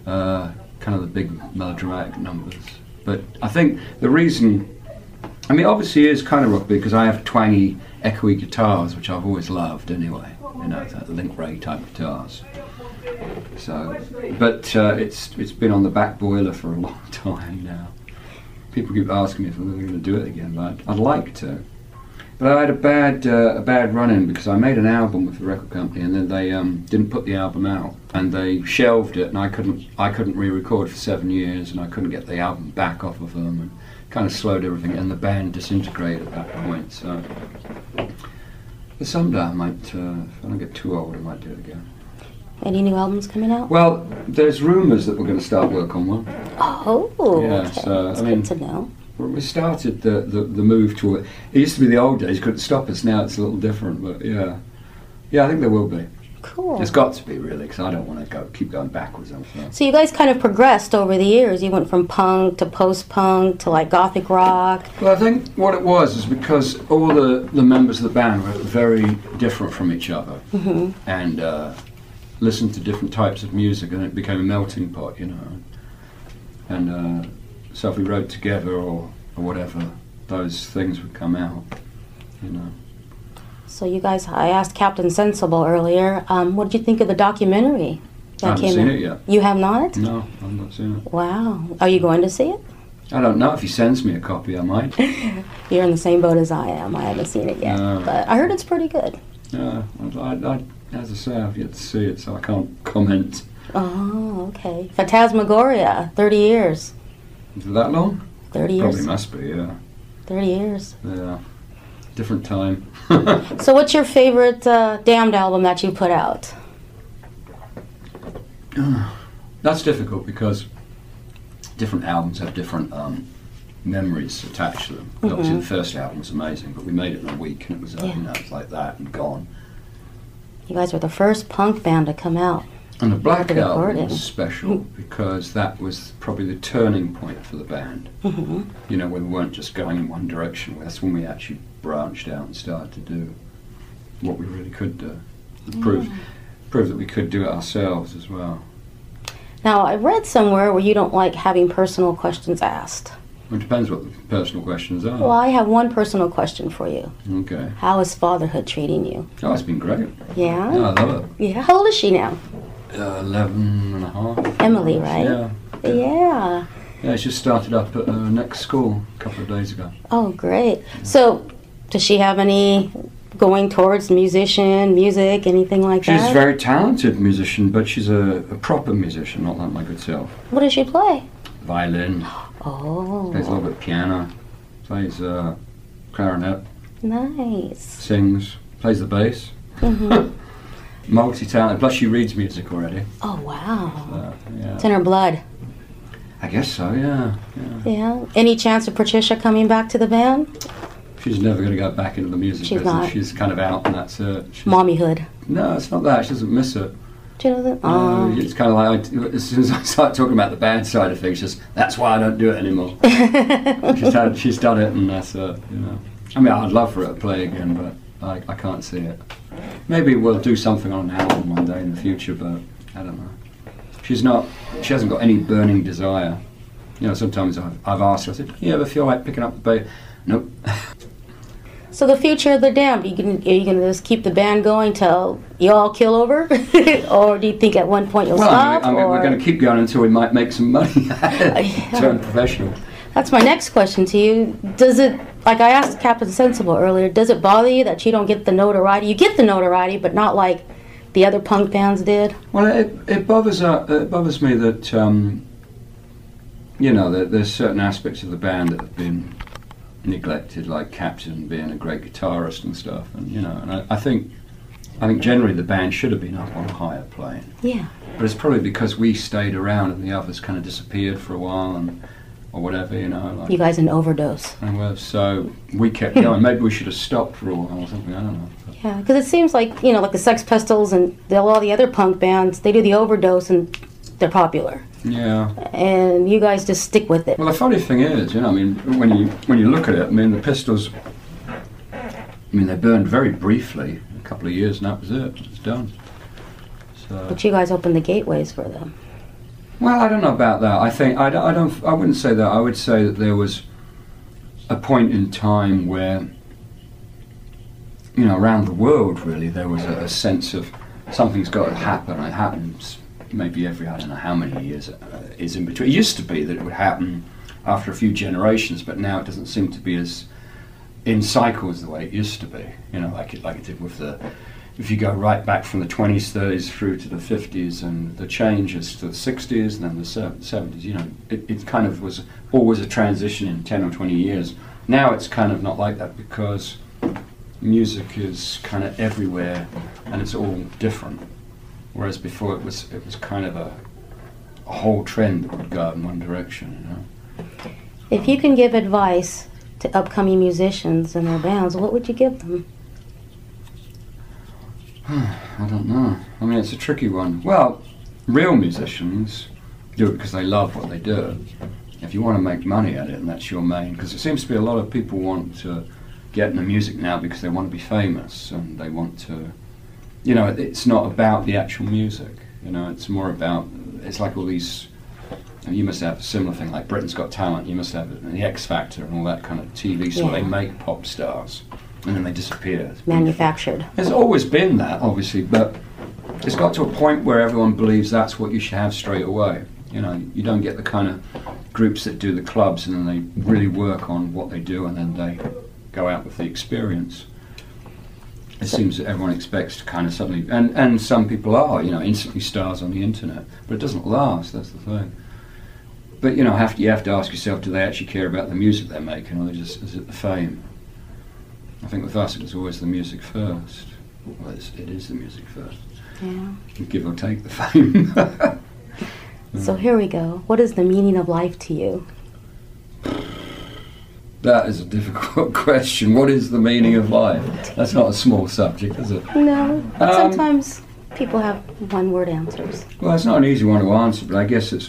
Speaker 2: kind of the big melodramatic numbers. But I think the reason, I mean, obviously it is kind of rockabilly because I have twangy, echoey guitars, which I've always loved anyway. You know, the Link Ray type guitars. So, but it's been on the back boiler for a long time now. People keep asking me if I'm going to do it again, but I'd like to. But I had a bad run-in because I made an album with the record company, and then they didn't put the album out, and they shelved it, and I couldn't re-record for 7 years, and I couldn't get the album back off of them, and kind of slowed everything, and the band disintegrated at that point. So, but someday I might, if I don't get too old, I might do it again.
Speaker 7: Any new albums coming out?
Speaker 2: Well, there's rumours that we're going to start work on one.
Speaker 7: Oh,
Speaker 2: yeah.
Speaker 7: okay.
Speaker 2: So
Speaker 7: That's
Speaker 2: I mean,
Speaker 7: good to know.
Speaker 2: we started the move to it. It used to be the old days, couldn't stop us. Now it's a little different, but yeah, I think there will be.
Speaker 7: Cool.
Speaker 2: It's got to be really, because I don't want to keep going backwards.
Speaker 7: So you guys kind of progressed over the years. You went from punk to post-punk to like gothic rock.
Speaker 2: Well, I think what it was is because all the members of the band were very different from each other, and listened to different types of music, and it became a melting pot, you know. And so if we wrote together or whatever, those things would come out, you know.
Speaker 7: So you guys, I asked Captain Sensible earlier, what did you think of the documentary that
Speaker 2: I haven't
Speaker 7: came
Speaker 2: seen
Speaker 7: out?
Speaker 2: it yet.
Speaker 7: You have not?
Speaker 2: No, I've not seen it.
Speaker 7: Wow. Are you going to see it?
Speaker 2: I don't know. If he sends me a copy, I might.
Speaker 7: You're in the same boat as I am. I haven't seen it yet.
Speaker 2: No.
Speaker 7: But I heard it's pretty good.
Speaker 2: No, as I say, I've yet to see it, so I can't comment.
Speaker 7: Oh, okay. Phantasmagoria, 30 years.
Speaker 2: Is it that long?
Speaker 7: 30 years.
Speaker 2: Probably must be, yeah.
Speaker 7: 30 years.
Speaker 2: Yeah. Different time.
Speaker 7: So what's your favorite Damned album that you put out?
Speaker 2: That's difficult because different albums have different memories attached to them. Obviously, the first album was amazing, but we made it in a week, and it was you know, it was like that and gone.
Speaker 7: You guys were the first punk band to come out.
Speaker 2: And the Black
Speaker 7: After
Speaker 2: Album
Speaker 7: recording.
Speaker 2: was special because that was probably the turning point for the band. You know, when we weren't just going in one direction. That's when we actually branched out and started to do what we really could do. Prove that we could do it ourselves as well.
Speaker 7: Now, I read somewhere where you don't like having personal questions asked.
Speaker 2: It depends what the personal questions are.
Speaker 7: Well, I have one personal question for you.
Speaker 2: Okay.
Speaker 7: How is fatherhood treating you?
Speaker 2: Oh, it's been great.
Speaker 7: Yeah?
Speaker 2: Yeah, I love it.
Speaker 7: Yeah. How old is she now?
Speaker 2: 11 and a half.
Speaker 7: Emily, right?
Speaker 2: Yeah.
Speaker 7: Yeah.
Speaker 2: Yeah, she just started up at next school a couple of days ago.
Speaker 7: Oh, great. So, does she have any going towards music, anything like that?
Speaker 2: She's a very talented musician, but she's a proper musician, not like my good self.
Speaker 7: What does she play?
Speaker 2: Violin,
Speaker 7: Oh,
Speaker 2: plays a little bit of piano, plays clarinet,
Speaker 7: nice.
Speaker 2: sings, plays the bass. Multi-talented, plus she reads music already.
Speaker 7: Oh, wow.
Speaker 2: Yeah.
Speaker 7: It's in her blood.
Speaker 2: I guess so, yeah.
Speaker 7: Yeah. Any chance of Patricia coming back to the band?
Speaker 2: She's never going to go back into the music
Speaker 7: She's
Speaker 2: business.
Speaker 7: not.
Speaker 2: She's kind of out, and that's it.
Speaker 7: Mommyhood.
Speaker 2: No, it's not that. She doesn't miss it.
Speaker 7: Do you know that?
Speaker 2: It's kind of like, as soon as I start talking about the band side of things, just that's why I don't do it anymore. She's done it, and that's it. You know. I mean, I'd love for her to play again, but I can't see it. Maybe we'll do something on an album one day in the future, but I don't know. She hasn't got any burning desire. You know, sometimes I've asked her, I said, you ever feel like picking up the bass? Nope.
Speaker 7: So the future of the Damned, are you gonna just keep the band going till you all kill over, or do you think at one point you'll stop?
Speaker 2: We're going to keep going until we might make some money. Turn professional.
Speaker 7: That's my next question to you. Does it, like I asked Captain Sensible earlier, does it bother you that you don't get the notoriety? You get the notoriety, but not like the other punk bands did?
Speaker 2: Well, it bothers me that you know that there's certain aspects of the band that have been neglected, like Captain being a great guitarist and stuff, and you know, and I think generally the band should have been up on a higher plane.
Speaker 7: Yeah.
Speaker 2: But it's probably because we stayed around and the others kind of disappeared for a while, or whatever, you know. Like,
Speaker 7: You guys an overdose.
Speaker 2: and so we kept going. Maybe we should have stopped for a while or something. I don't know.
Speaker 7: Yeah, because it seems like, you know, like the Sex Pistols and all the other punk bands, they do the overdose and they're popular.
Speaker 2: Yeah.
Speaker 7: And you guys just stick with it.
Speaker 2: Well, the funny thing is, you know, I mean, when you look at it, I mean, the Pistols, I mean, they burned very briefly, a couple of years, and that was it. It's done. So.
Speaker 7: But you guys opened the gateways for them.
Speaker 2: Well, I don't know about that. I think I wouldn't say that. I would say that there was a point in time where, you know, around the world really, there was a sense of something's got to happen. It happens maybe every, I don't know how many years is in between. It used to be that it would happen after a few generations, but now it doesn't seem to be as in cycles the way it used to be. You know, like it did with the. If you go right back from the 20s, 30s through to the 50s, and the changes to the 60s and then the 70s, you know, it kind of was always a transition in 10 or 20 years. Now it's kind of not like that because music is kind of everywhere and it's all different. Whereas before it was kind of a whole trend that would go in one direction, you know.
Speaker 7: If you can give advice to upcoming musicians and their bands, what would you give them?
Speaker 2: I don't know. I mean, it's a tricky one. Well, real musicians do it because they love what they do. If you want to make money at it, and that's your main, because it seems to be a lot of people want to get into music now because they want to be famous and they want to, you know, it's not about the actual music. You know, it's more about, it's like all these, you must have a similar thing, like Britain's Got Talent, you must have the X Factor and all that kind of TV, so they make pop stars. And then they disappear.
Speaker 7: Manufactured.
Speaker 2: There's always been that, obviously, but it's got to a point where everyone believes that's what you should have straight away. You know, you don't get the kind of groups that do the clubs and then they really work on what they do and then they go out with the experience. It seems that everyone expects to kind of suddenly, and some people are, you know, instantly stars on the internet, but it doesn't last, that's the thing. But, you know, you have to ask yourself, do they actually care about the music they're making, or is it the fame? I think with us it was always the music first. Well, it is the music first.
Speaker 7: Yeah.
Speaker 2: Give or take the fame.
Speaker 7: So here we go. What is the meaning of life to you?
Speaker 2: That is a difficult question. What is the meaning of life? That's not a small subject, is it?
Speaker 7: No. Sometimes people have one-word answers.
Speaker 2: Well, it's not an easy one to answer, but I guess it's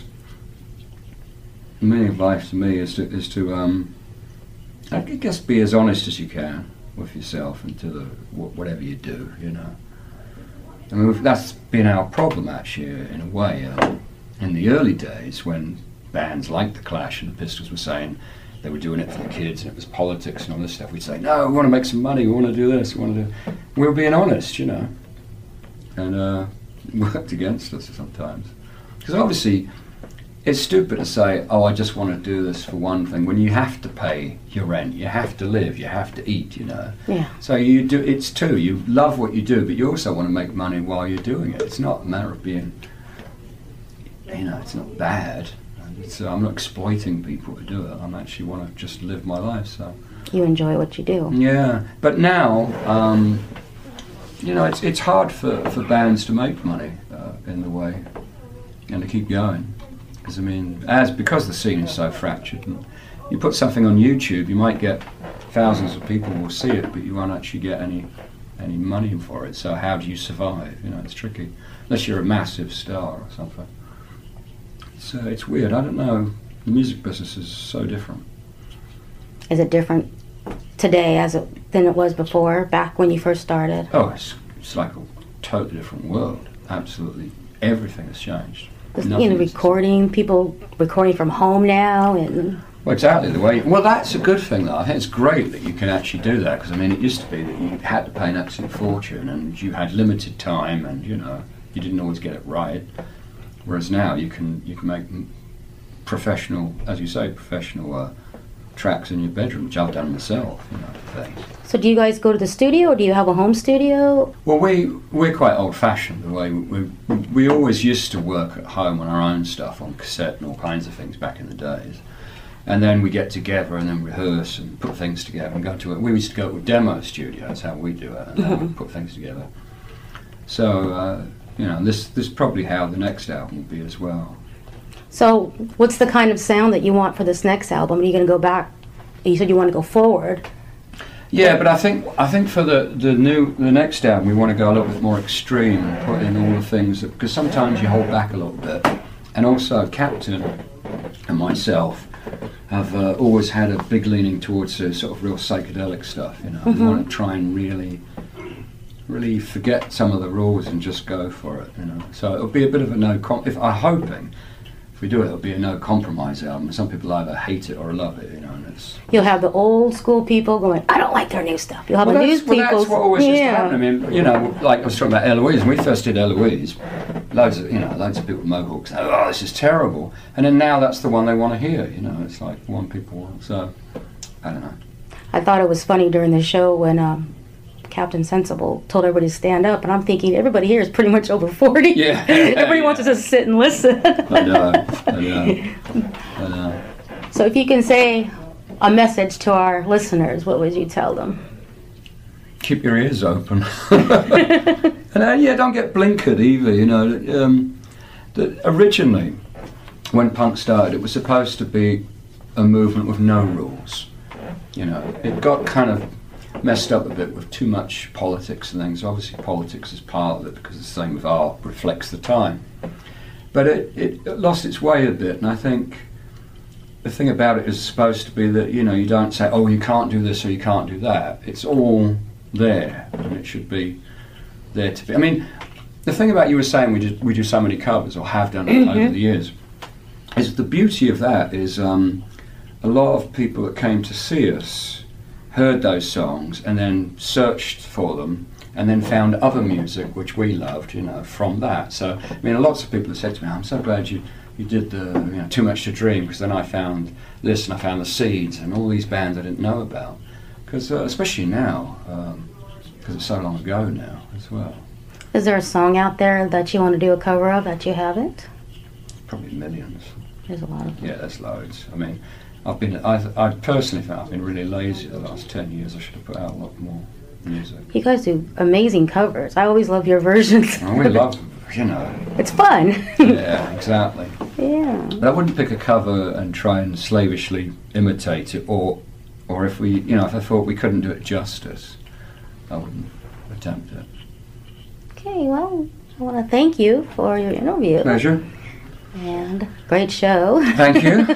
Speaker 2: the meaning of life to me is to I guess be as honest as you can with yourself and to whatever you do, you know. I mean, that's been our problem actually, in a way. In the early days, when bands like the Clash and the Pistols were saying they were doing it for the kids and it was politics and all this stuff, we'd say, no, we want to make some money, we want to do this, we were being honest, you know. And worked against us sometimes. Because obviously, it's stupid to say, oh, I just want to do this for one thing, when you have to pay your rent, you have to live, you have to eat, you know.
Speaker 7: Yeah.
Speaker 2: So it's two, you love what you do, but you also want to make money while you're doing it. It's not a matter of being, you know, it's not bad. I'm not exploiting people to do it. I actually want to just live my life, so.
Speaker 7: You enjoy what you do.
Speaker 2: Yeah, but now, you know, it's hard for bands to make money in the way, and to keep going. Because I mean, because the scene is so fractured, and you put something on YouTube, you might get thousands of people will see it, but you won't actually get any money for it. So how do you survive? You know, it's tricky, unless you're a massive star or something. So it's weird. I don't know. The music business is so different.
Speaker 7: Is it different today than it was before, back when you first started?
Speaker 2: Oh, it's like a totally different world. Absolutely, everything has changed.
Speaker 7: You know, people recording from home now, and
Speaker 2: well, exactly the way. Well, that's a good thing, though. I think it's great that you can actually do that, because I mean, it used to be that you had to pay an absolute fortune, and you had limited time, and you know, you didn't always get it right. Whereas now you can make professional, as you say, professional tracks in your bedroom, which I've done myself. You know, things.
Speaker 7: So do you guys go to the studio, or do you have a home studio?
Speaker 2: Well, we're quite old-fashioned. The way we always used to work at home on our own stuff, on cassette and all kinds of things back in the days. And then we get together and then rehearse and put things together and go to it. We used to go to a demo studio. That's how we do it, and then we put things together. So you know, this is probably how the next album will be as well. So
Speaker 7: what's the kind of sound that you want for this next album? Are you going to go back? You said you want to go forward.
Speaker 2: Yeah, but I think for the next album we want to go a little bit more extreme and put in all the things that, because sometimes you hold back a little bit. And also Captain and myself have always had a big leaning towards sort of real psychedelic stuff. You know, we want to try and really forget some of the rules and just go for it. You know, so it'll be a bit of a I'm hoping we do it, it'll be a no compromise album. Some people either hate it or love it, you know. And it's
Speaker 7: You'll have the old school people going, I don't like their new stuff. You'll have the new people.
Speaker 2: that's what always used to happen. I mean, you know, like I was talking about Eloise. When we first did Eloise, loads of people with mohawks. Oh, this is terrible. And then now that's the one they want to hear. You know, it's like one people want. So I don't know.
Speaker 7: I thought it was funny during the show when Captain Sensible told everybody to stand up, and I'm thinking everybody here is pretty much over 40.
Speaker 2: Yeah.
Speaker 7: Everybody wants to just sit and listen.
Speaker 2: I know.
Speaker 7: So if you can say a message to our listeners, what would you tell them?
Speaker 2: Keep your ears open. And don't get blinkered either, you know. Originally, when punk started, it was supposed to be a movement with no rules. You know, it got kind of messed up a bit with too much politics and things. Obviously politics is part of it because the same with art reflects the time. But it lost its way a bit, and I think the thing about it is supposed to be that, you know, you don't say, oh, you can't do this or you can't do that. It's all there, and it should be there to be. I mean, the thing about you were saying we do so many covers, or have done it over the years, is the beauty of that is a lot of people that came to see us heard those songs and then searched for them and then found other music which we loved, you know, from that. So, I mean, lots of people have said to me, I'm so glad you did the Too Much to Dream, because then I found this and I found the Seeds and all these bands I didn't know about. Because especially now, because it's so long ago now as well.
Speaker 7: Is there a song out there that you want to do a cover of that you haven't?
Speaker 2: Probably millions.
Speaker 7: There's a lot of them.
Speaker 2: Yeah, there's loads. I mean, I personally think I've been really lazy the last 10 years. I should have put out a lot more music.
Speaker 7: You guys do amazing covers. I always love your versions.
Speaker 2: And we love, you know.
Speaker 7: It's fun.
Speaker 2: Yeah, exactly.
Speaker 7: Yeah.
Speaker 2: But I wouldn't pick a cover and try and slavishly imitate it, or if we, you know, if I thought we couldn't do it justice, I wouldn't attempt it.
Speaker 7: Okay, well, I want to thank you for your interview.
Speaker 2: Pleasure.
Speaker 7: And great show.
Speaker 2: Thank you.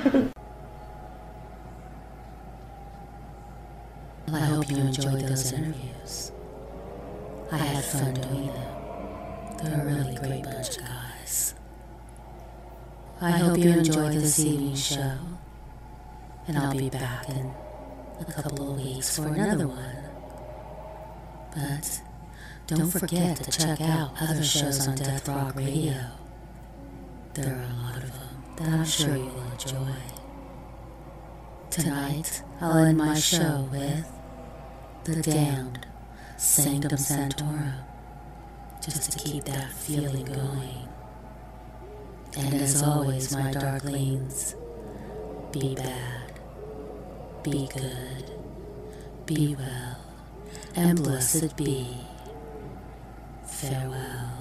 Speaker 1: Well, I hope you enjoyed those interviews. I had fun doing them. They're a really great bunch of guys. I hope you enjoyed this evening's show. And I'll be back in a couple of weeks for another one. But don't forget to check out other shows on Death Rock Radio. There are a lot of them that I'm sure you'll enjoy. Tonight, I'll end my show with The Damned, Sanctum Sanctorum, just to keep that feeling going. And as always, my darklings, be bad, be good, be well, and blessed be. Farewell.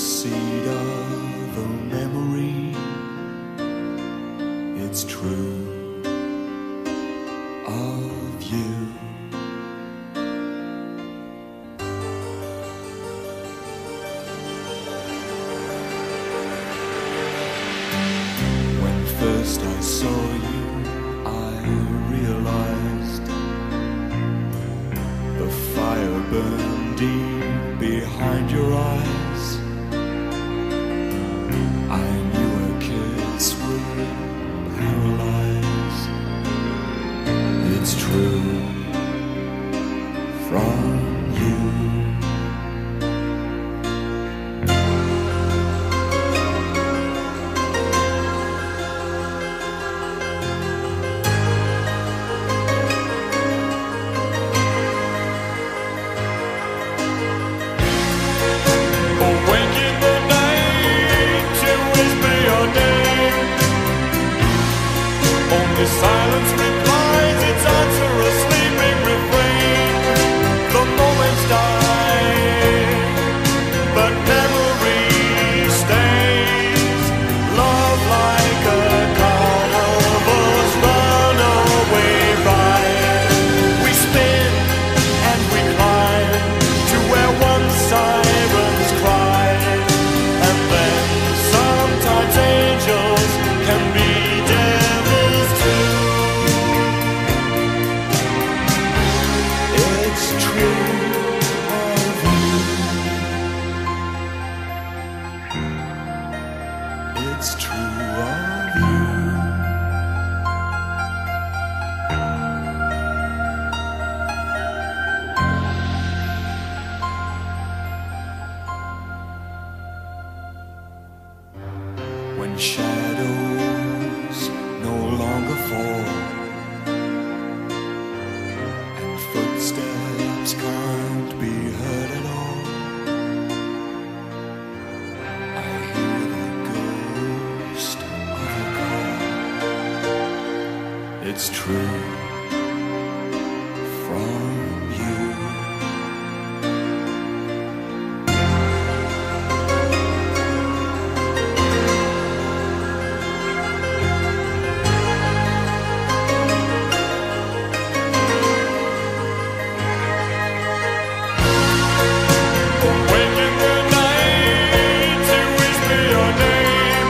Speaker 9: seed of a memory. It's true of you. When first I saw you, I realized the fire burned deep behind your eyes. I knew a kiss would paralyze. It's true from you.
Speaker 3: Awake in the night to whisper your name. Only silence replies its answer, a sleeping refrain. The moments die, but memory stays. Love like a carnival's runaway ride. We spin and we climb to where one sirens cry, and then sometimes angels can be devils too. It's true of you. It's true of you. When shadows no longer fall and footsteps can't be heard at all, I hear the ghost of a call. It's true from you. Awake in the night to whisper your name.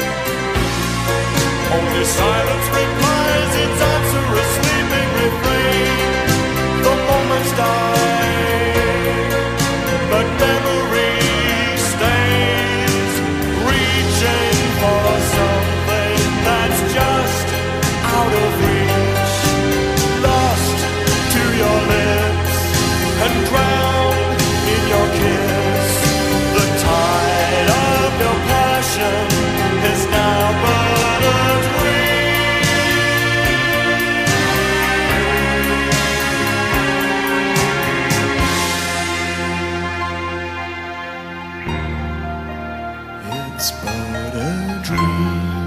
Speaker 3: Only silence replies its answer, a sleeping refrain. The moments die, but memory stays. Reaching for something that's just out of reach. Lost to your lips and drowned in your kiss. The tide of your passion is now but a dream. It's but a dream.